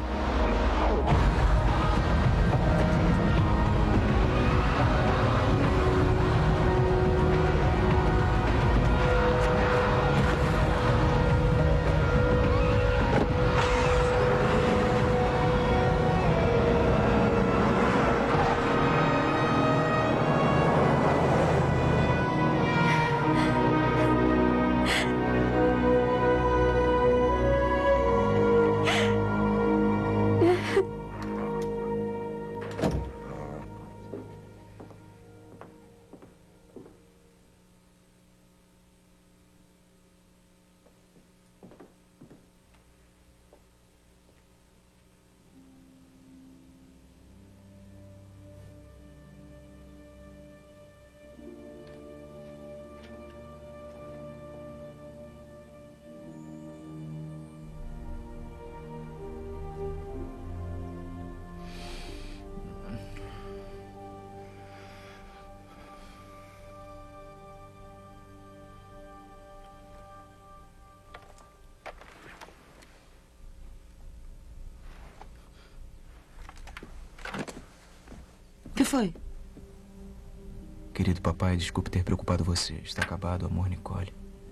O que foi? Querido papai, desculpe ter preocupado você. Está acabado o amor, Nicole.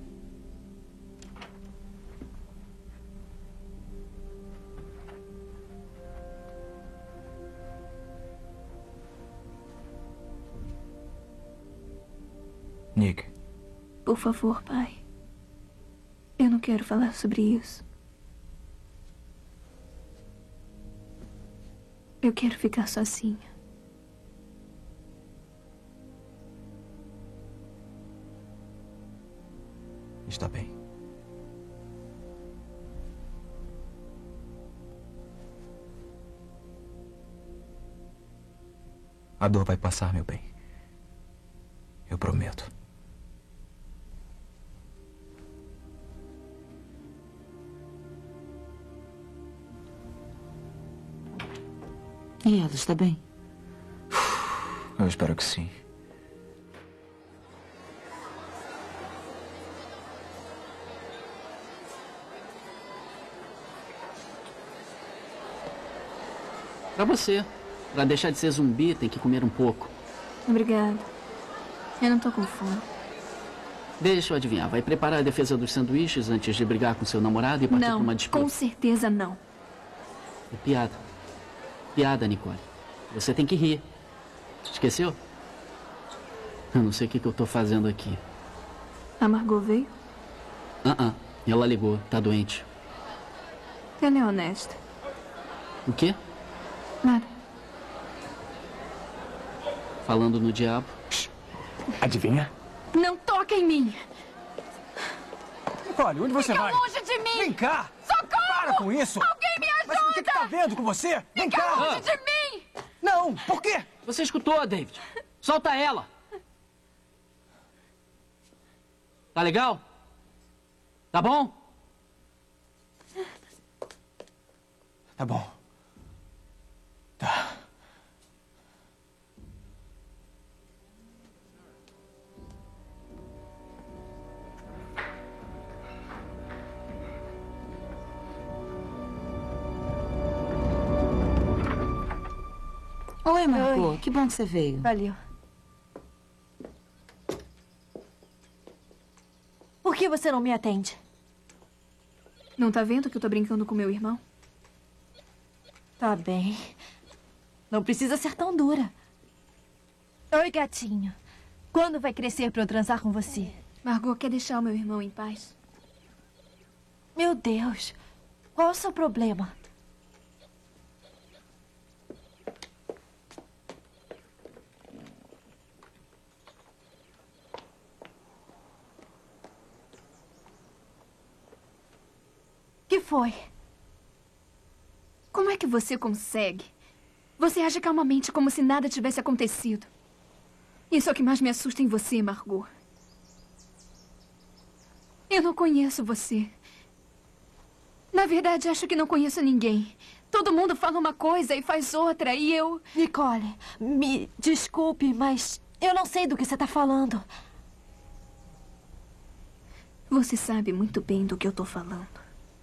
Nick. Por favor, pai. Eu não quero falar sobre isso. Eu quero ficar sozinha. Está bem. A dor vai passar, meu bem. Eu prometo. E ela está bem? Eu espero que sim. Pra você. Pra deixar de ser zumbi, tem que comer um pouco. Obrigada. Eu não tô com fome. Deixa eu adivinhar. Vai preparar a defesa dos sanduíches antes de brigar com seu namorado e partir pra uma disputa? Com certeza não. É piada. Piada, Nicole. Você tem que rir. Esqueceu? Eu não sei o que eu tô fazendo aqui. A Margot veio? Ela ligou. Tá doente. Ela é honesta. O quê? Nada. Falando no diabo. Adivinha? Não toca em mim! Nicole, onde você vai? Fica longe de mim! Vem cá! Socorro! Para com isso! Alguém me ajuda! Mas o que tá vendo com você? Vem Fica cá! longe de mim! Não, por quê? Você escutou, David. Solta ela! Tá legal? Tá bom? Tá bom. Tá. Oi, Margot. Oi. Que bom que você veio. Valeu. Por que você não me atende? Não tá vendo que eu tô brincando com meu irmão? Tá bem. Não precisa ser tão dura. Oi, gatinho. Quando vai crescer pra eu transar com você? Margot quer deixar o meu irmão em paz. Meu Deus. Qual é o seu problema? Que foi? Como é que você consegue? Você age calmamente como se nada tivesse acontecido. Isso é o que mais me assusta em você, Margot. Eu não conheço você. Na verdade, acho que não conheço ninguém. Todo mundo fala uma coisa e faz outra, e eu... Nicole, me desculpe, mas eu não sei do que você está falando. Você sabe muito bem do que eu estou falando.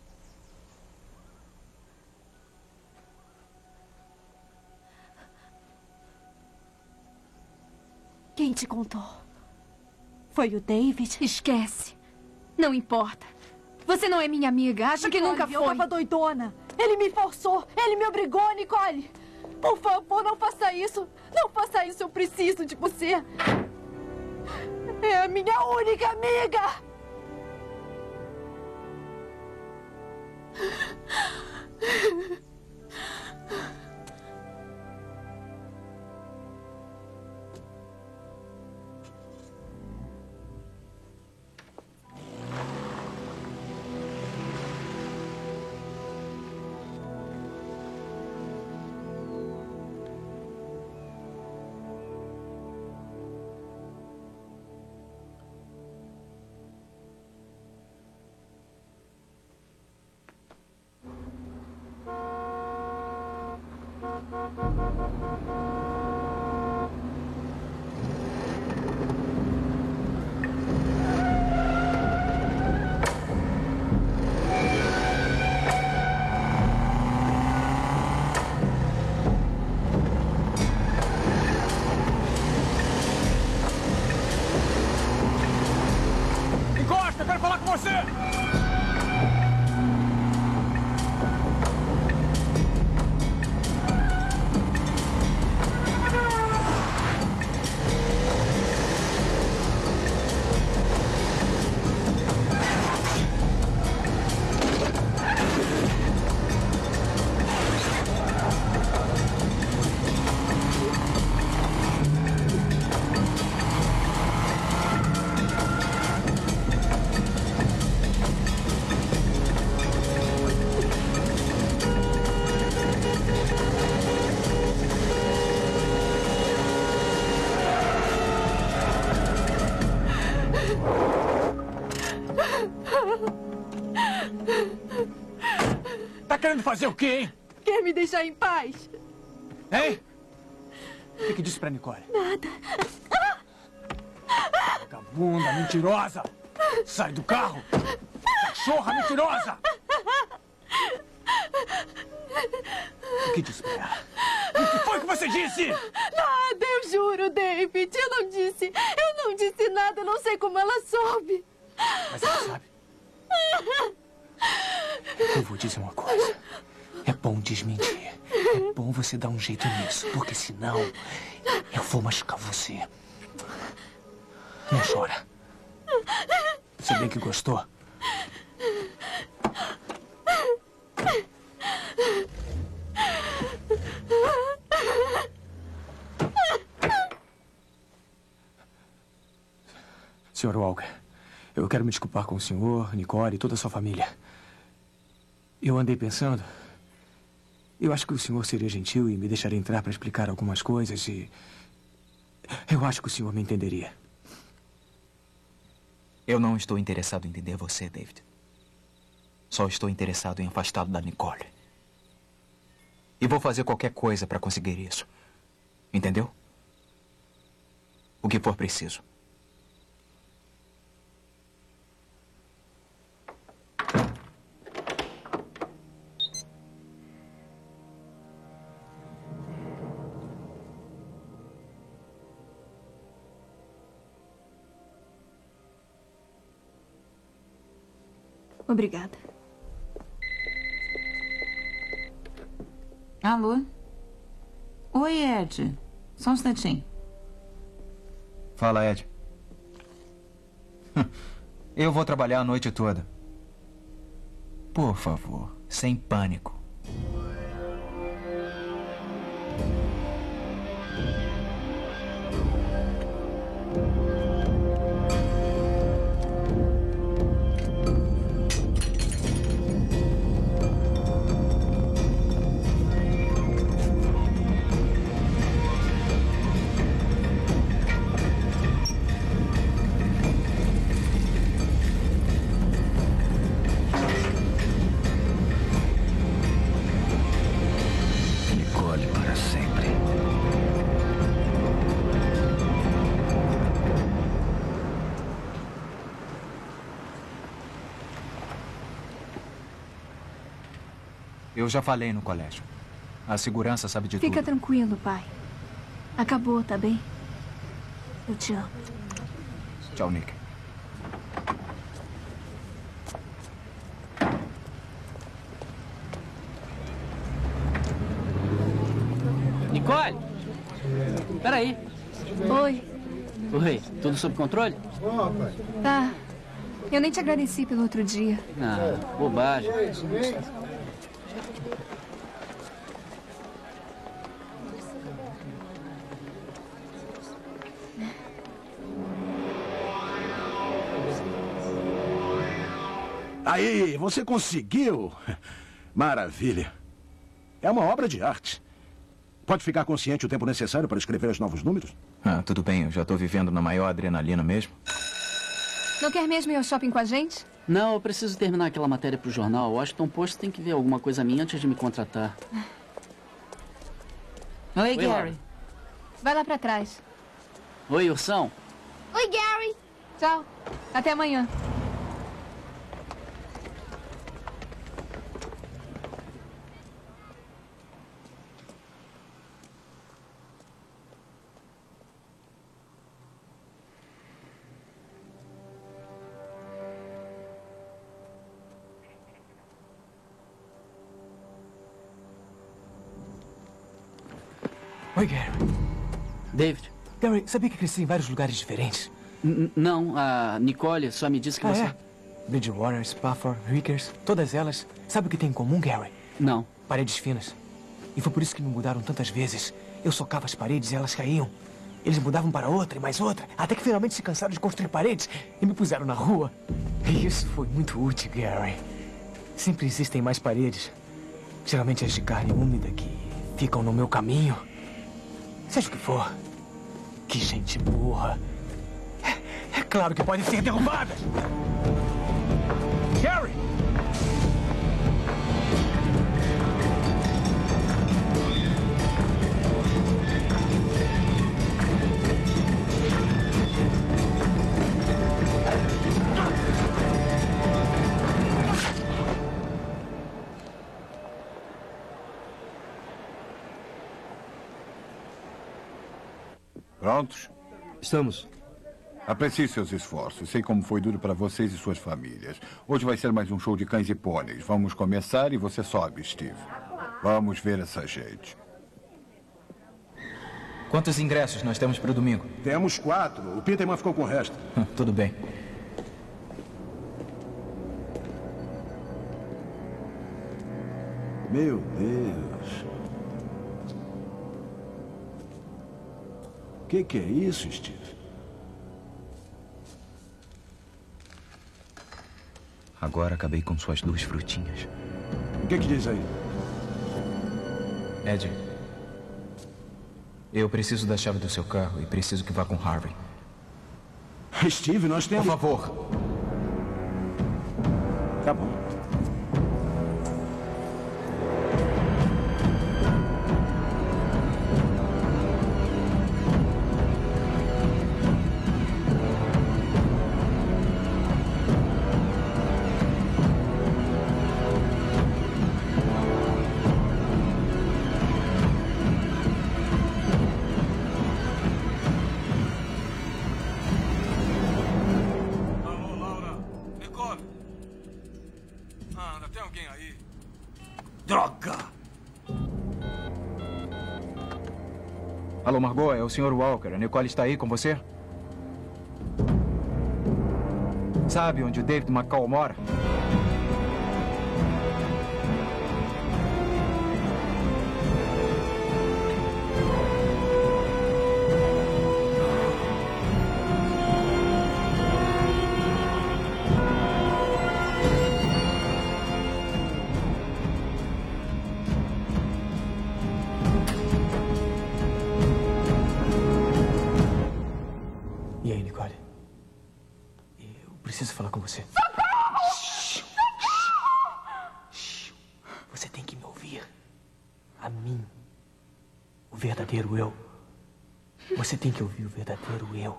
Quem te contou? Foi o David? Esquece. Não importa. Você não é minha amiga. Acho que nunca foi. Eu tava doidona. Ele me forçou. Ele me obrigou, Nicole. Por favor, não faça isso. Não faça isso. Eu preciso de você. É a minha única amiga. Encosta, eu quero falar com você! Tá querendo fazer o quê, hein? Quer me deixar em paz? Hein? O que disse pra Nicole? Nada. Vagabunda, mentirosa! Sai do carro! Cachorra mentirosa! O que disse pra ela? O que foi que você disse? Nada, eu juro, David. Eu não disse nada. Eu não sei como ela soube. Mas ela sabe. Eu vou dizer uma coisa. É bom desmentir. É bom você dar um jeito nisso, porque senão eu vou machucar você. Não chora. Você bem que gostou? Sr. Walker, eu quero me desculpar com o senhor, Nicole e toda a sua família. Eu andei pensando. Eu acho que o senhor seria gentil e me deixaria entrar para explicar algumas coisas e... eu acho que o senhor me entenderia. Eu não estou interessado em entender você, David. Só estou interessado em afastá-lo da Nicole. E vou fazer qualquer coisa para conseguir isso. Entendeu? O que for preciso. Obrigada. Alô? Oi, Ed. Só um instantinho. Fala, Ed. Eu vou trabalhar a noite toda. Por favor, sem pânico. Eu já falei no colégio. A segurança sabe de tudo. Fica tranquilo, pai. Acabou, tá bem? Eu te amo. Tchau, Nick. Nicole! Peraí. Oi. Oi, tudo sob controle? Tá. Eu nem te agradeci pelo outro dia. Ah, bobagem. Aí, você conseguiu? Maravilha. É uma obra de arte. Pode ficar consciente o tempo necessário para escrever os novos números? Ah, tudo bem. Eu já estou vivendo na maior adrenalina mesmo. Não quer mesmo ir ao shopping com a gente? Não, eu preciso terminar aquela matéria pro jornal. O Washington Post tem que ver alguma coisa minha antes de me contratar. Oi, Gary. Laura. Vai lá pra trás. Oi, Ursão. Oi, Gary. Tchau. Até amanhã. Oi, Gary. David. Gary, sabia que cresci em vários lugares diferentes? Não, a Nicole só me disse que você... É? Bridgewater, Spafford, Rickers, todas elas. Sabe o que tem em comum, Gary? Não. Paredes finas. E foi por isso que me mudaram tantas vezes. Eu socava as paredes e elas caíam. Eles mudavam para outra e mais outra, até que finalmente se cansaram de construir paredes e me puseram na rua. E isso foi muito útil, Gary. Sempre existem mais paredes. Geralmente as de carne úmida que ficam no meu caminho. Seja o que for. Que gente burra. É claro que podem ser derrubadas. Gary! Prontos? Estamos. Aprecie seus esforços. Sei como foi duro para vocês e suas famílias. Hoje vai ser mais um show de cães e pôneis. Vamos começar e você sobe, Steve. Vamos ver essa gente. Quantos ingressos nós temos para o domingo? Temos 4. O Peterman ficou com o resto. Tudo bem. Meu Deus. O que é isso, Steve? Agora acabei com suas 2 frutinhas. O que diz aí? Ed, eu preciso da chave do seu carro e preciso que vá com Harvey. Steve, nós temos... Por favor. Tá bom. Alô, Margot, é o Sr. Walker. A Nicole está aí com você? Sabe onde o David McCall mora? verdadeiro eu. Você tem que ouvir o verdadeiro eu.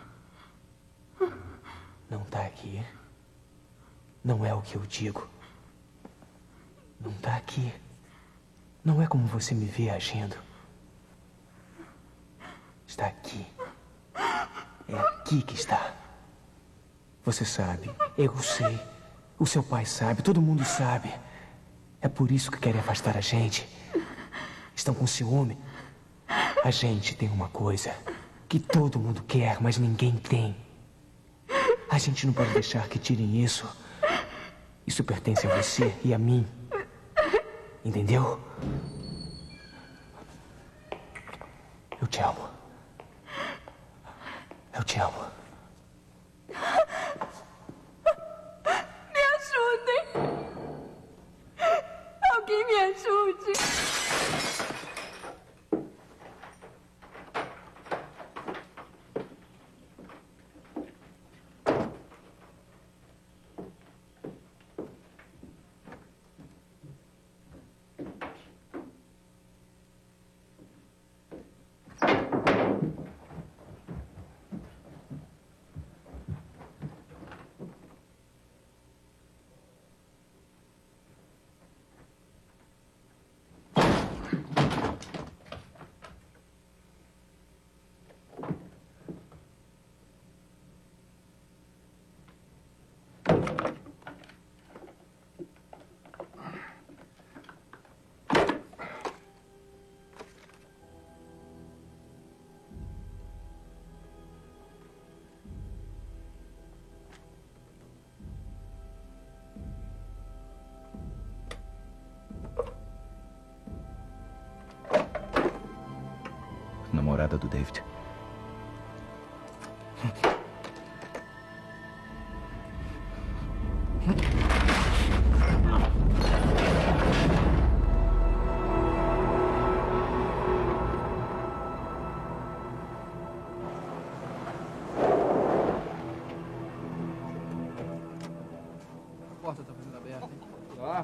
Não tá aqui. Não é o que eu digo. Não tá aqui. Não é como você me vê agindo. Está aqui. É aqui que está. Você sabe, eu sei. O seu pai sabe, todo mundo sabe. É por isso que querem afastar a gente. Estão com ciúme. A gente tem uma coisa que todo mundo quer, mas ninguém tem. A gente não pode deixar que tirem isso. Isso pertence a você e a mim. Entendeu? Eu te amo. Eu te amo. Me ajudem! Alguém me ajude! Namorada do David. A porta tá fazendo aberta, hein? Ó.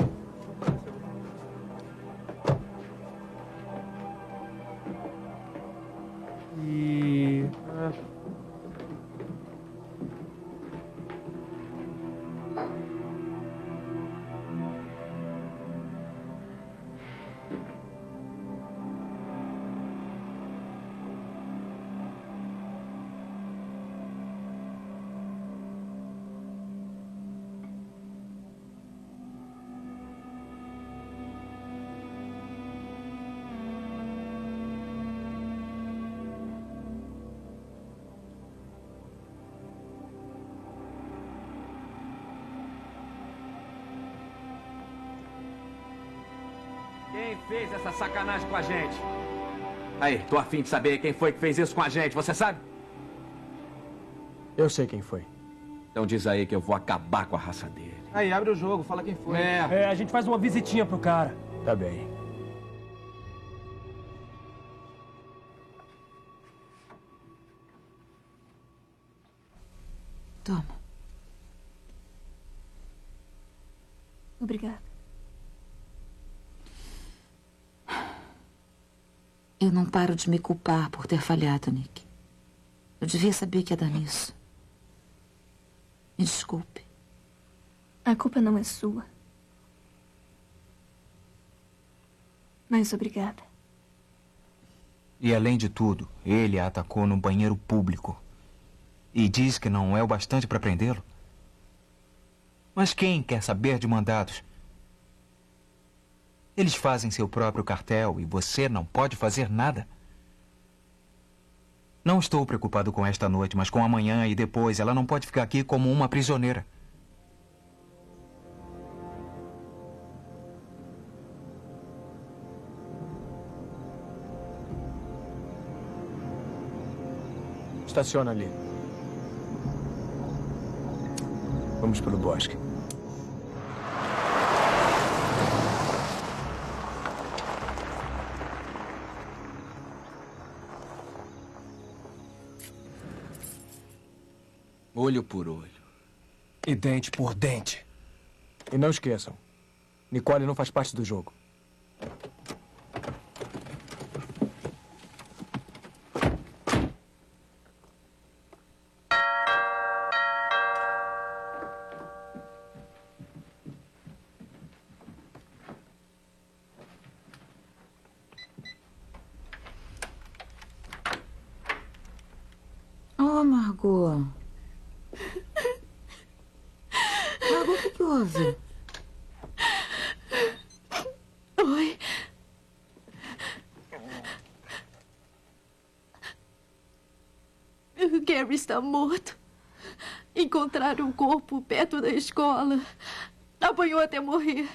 Quem fez essa sacanagem com a gente? Aí, tô a fim de saber quem foi que fez isso com a gente, você sabe? Eu sei quem foi. Então diz aí que eu vou acabar com a raça dele. Aí, abre o jogo, fala quem foi. A gente faz uma visitinha pro cara. Tá bem. Toma. Obrigada. Eu não paro de me culpar por ter falhado, Nick. Eu devia saber que ia dar nisso. Me desculpe. A culpa não é sua. Mas obrigada. E além de tudo, ele a atacou no banheiro público. E diz que não é o bastante para prendê-lo. Mas quem quer saber de mandados? Eles fazem seu próprio cartel e você não pode fazer nada. Não estou preocupado com esta noite, mas com amanhã e depois. Ela não pode ficar aqui como uma prisioneira. Estaciona ali. Vamos pelo bosque. Olho por olho. E dente por dente. E não esqueçam, Nicole não faz parte do jogo. Margot? Margot, o que houve? Oi. O Gary está morto. Encontraram o corpo perto da escola. Apanhou até morrer.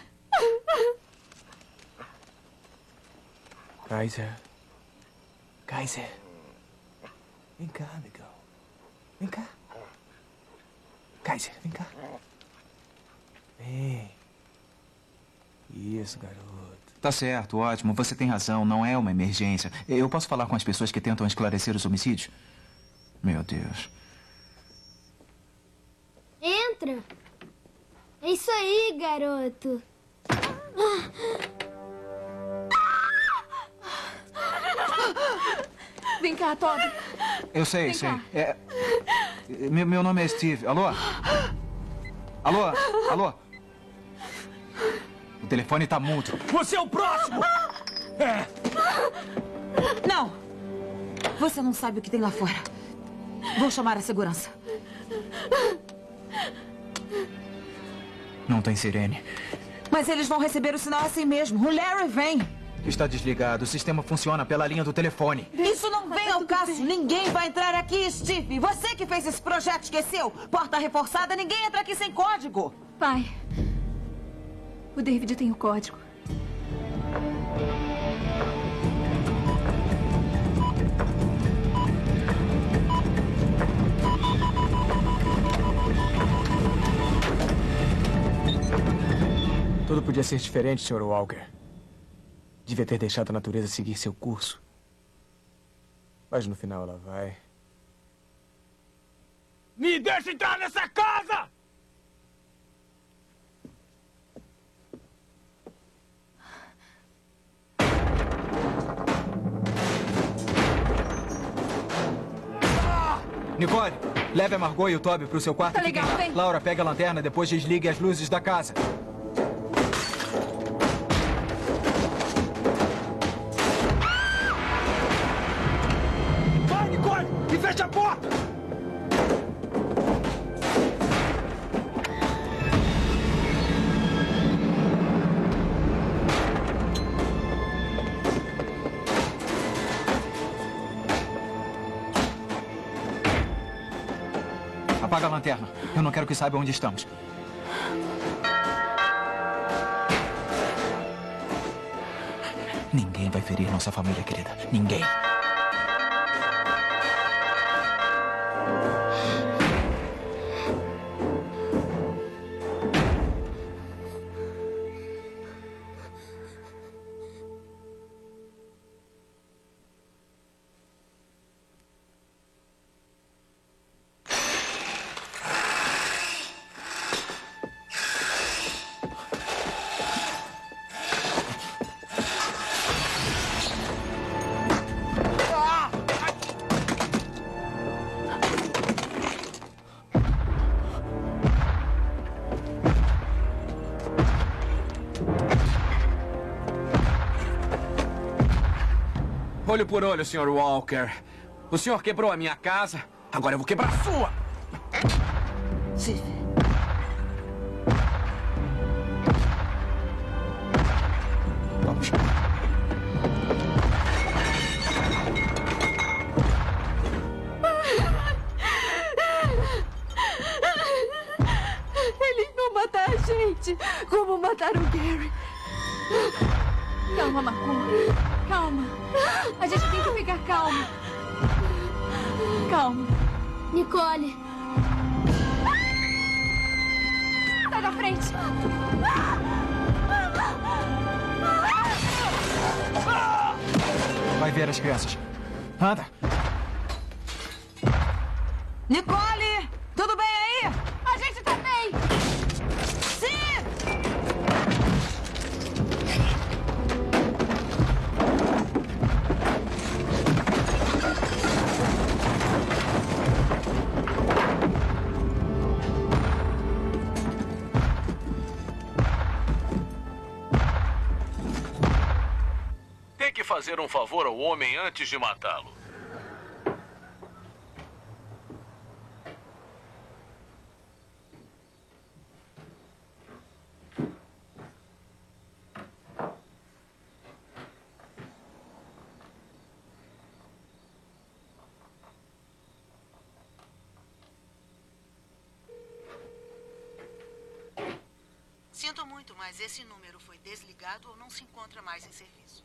Kaiser. Kaiser. Vem cá, amigão. Vem cá. Kaiser, vem cá. Vem. Isso, garoto. Tá certo, ótimo. Você tem razão. Não é uma emergência. Eu posso falar com as pessoas que tentam esclarecer os homicídios? Meu Deus. Entra. É isso aí, garoto. Vem cá, Toby. Eu sei, Vem sei. cá. Meu nome é Steve. Alô? Alô? Alô? O telefone tá mudo. Você é o próximo! Não! Você não sabe o que tem lá fora. Vou chamar a segurança. Não tem sirene. Mas eles vão receber o sinal assim mesmo. O Larry vem. Está desligado. O sistema funciona pela linha do telefone. Isso não vem ao caso. Ninguém vai entrar aqui, Steve. Você que fez esse projeto, esqueceu? Porta reforçada, ninguém entra aqui sem código. Pai, o David tem o código. Tudo podia ser diferente, Sr. Walker. Devia ter deixado a natureza seguir seu curso. Mas no final ela vai. Me deixa entrar nessa casa! Nicole, leve a Margot e o Toby pro seu quarto. Tá legal, Fiquem lá. vem. Laura, pega a lanterna, depois desligue as luzes da casa. Vai, Nicole! E fecha a porta! Apaga a lanterna. Eu não quero que saiba onde estamos. Ninguém vai ferir nossa família, querida. Ninguém. Olho por olho, Sr. Walker. O senhor quebrou a minha casa, agora eu vou quebrar a sua. Steve. Vamos. Eles vão matar a gente, como mataram o Gary. Calma, Margot. Calma. A gente tem que ficar calmo. Calma. Nicole. Sai da frente. Vai ver as crianças. Anda. Nicole! Tudo bem aí? A gente tá bem. Sim! Tem que fazer um favor ao homem antes de matá-lo. muito, mas esse número foi desligado ou não se encontra mais em serviço.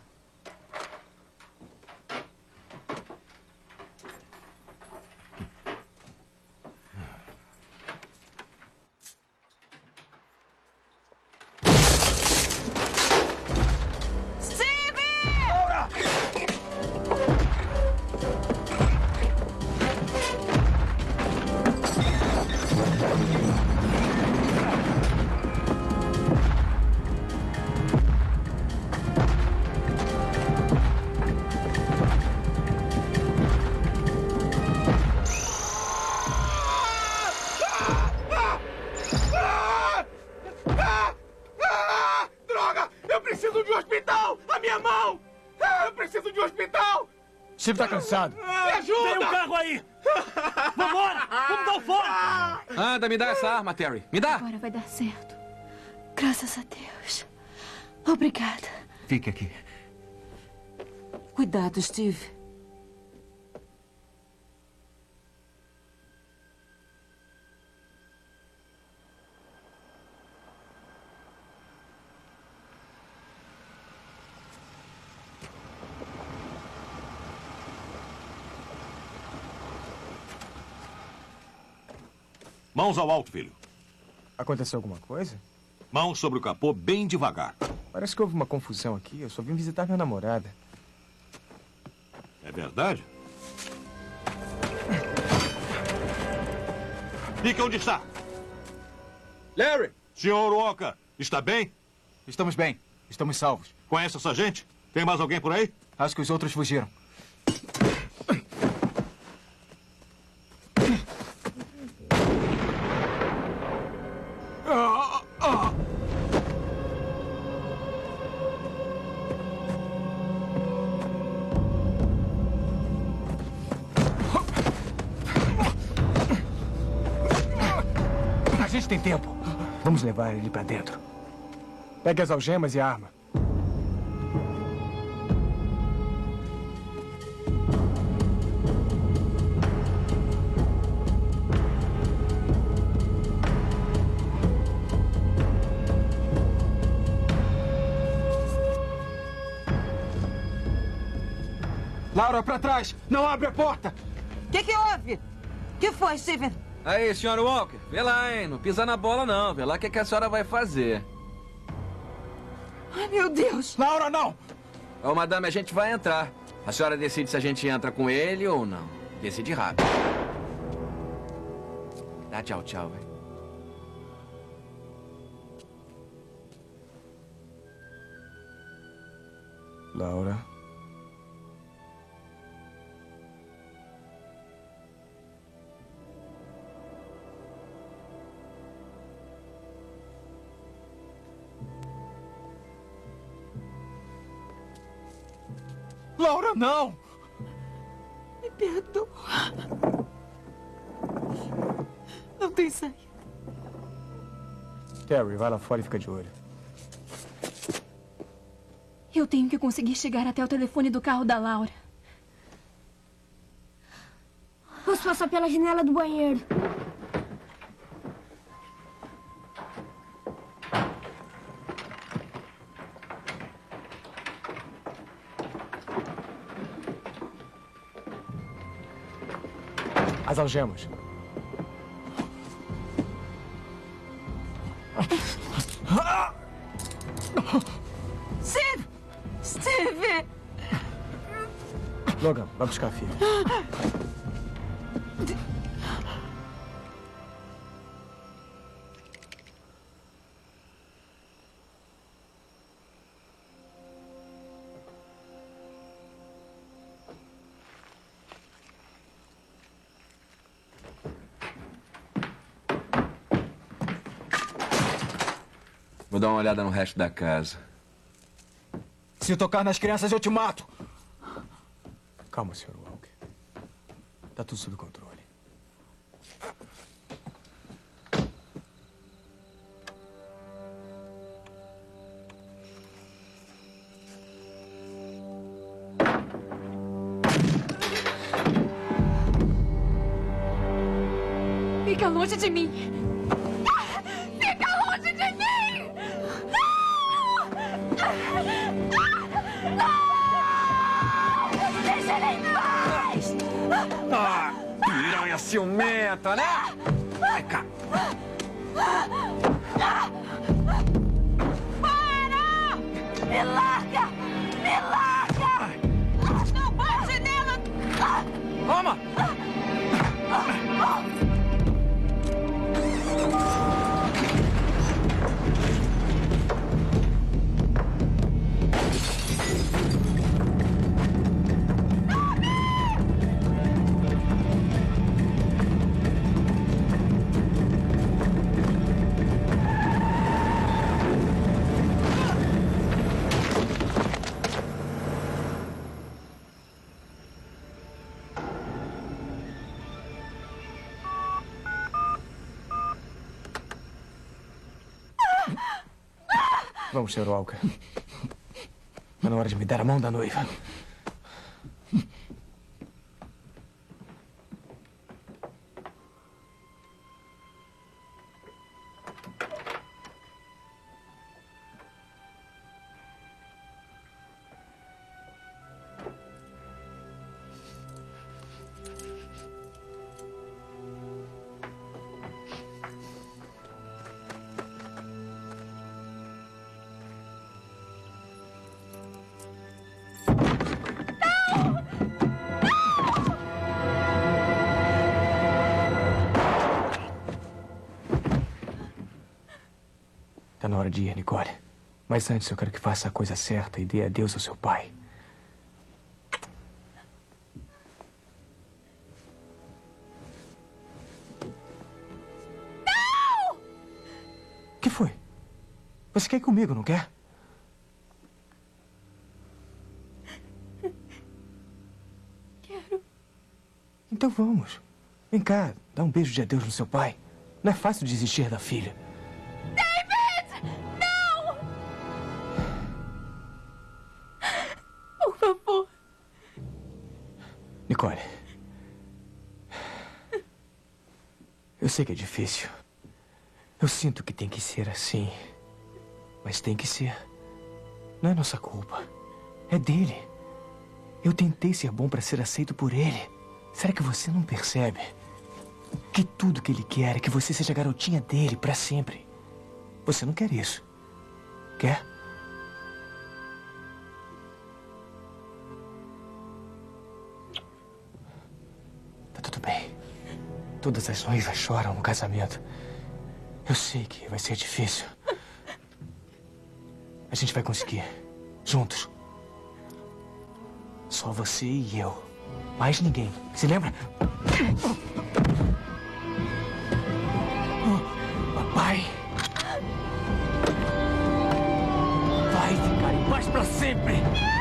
Steve tá cansado. Me ajuda! Tem um carro aí! Vambora! Vamos dar o fora! Anda, me dá essa arma, Terry. Me dá! Agora vai dar certo. Graças a Deus. Obrigada. Fique aqui. Cuidado, Steve. Mãos ao alto, filho. Aconteceu alguma coisa? Mãos sobre o capô, bem devagar. Parece que houve uma confusão aqui. Eu só vim visitar minha namorada. É verdade? Fique onde está. Larry! Senhor Walker, está bem? Estamos bem. Estamos salvos. Conhece essa gente? Tem mais alguém por aí? Acho que os outros fugiram. A gente tem tempo. Vamos levar ele pra dentro. Pegue as algemas e a arma. Laura, pra trás! Não abre a porta! O que houve? O que foi, Steven? Aí, Sr. Walker, vê lá, hein? Não pisa na bola, não. Vê lá o que a senhora vai fazer. Ai, meu Deus! Laura, não! Ô, madame, a gente vai entrar. A senhora decide se a gente entra com ele ou não. Decide rápido. Dá tchau, tchau, velho. Laura. Laura, não! Me perdoa. Não tem saída. Terry, vai lá fora e fica de olho. Eu tenho que conseguir chegar até o telefone do carro da Laura. Posso passar pela janela do banheiro. As algemas. Steve! Steve! Logan, vai buscar a filha. Vou dar uma olhada no resto da casa. Se tocar nas crianças, eu te mato. Calma, Sr. Walker. Tá tudo sob controle. Fica longe de mim! Fica longe de mim! Não! Deixa ele em paz! Ah, piranha ciumenta, né? Vai cá. Para! Me larga! Me larga! Não bate nela! Toma! Vamos, Sr. Walker. Está na hora de me dar a mão da noiva. Está na hora de ir, Nicole. Mas antes eu quero que faça a coisa certa e dê adeus ao seu pai. Não! O que foi? Você quer ir comigo, não quer? Quero. Então vamos. Vem cá, dá um beijo de adeus no seu pai. Não é fácil desistir da filha. David! Não! Por favor. Nicole. Eu sei que é difícil. Eu sinto que tem que ser assim. Mas tem que ser. Não é nossa culpa. É dele. Eu tentei ser bom para ser aceito por ele. Será que você não percebe? Que tudo que ele quer é que você seja garotinha dele para sempre. Você não quer isso. Quer? Tá tudo bem. Todas as noivas choram no casamento. Eu sei que vai ser difícil. A gente vai conseguir. Juntos. Só você e eu. Mais ninguém. Se lembra? Papai. Vai ficar em paz pra sempre.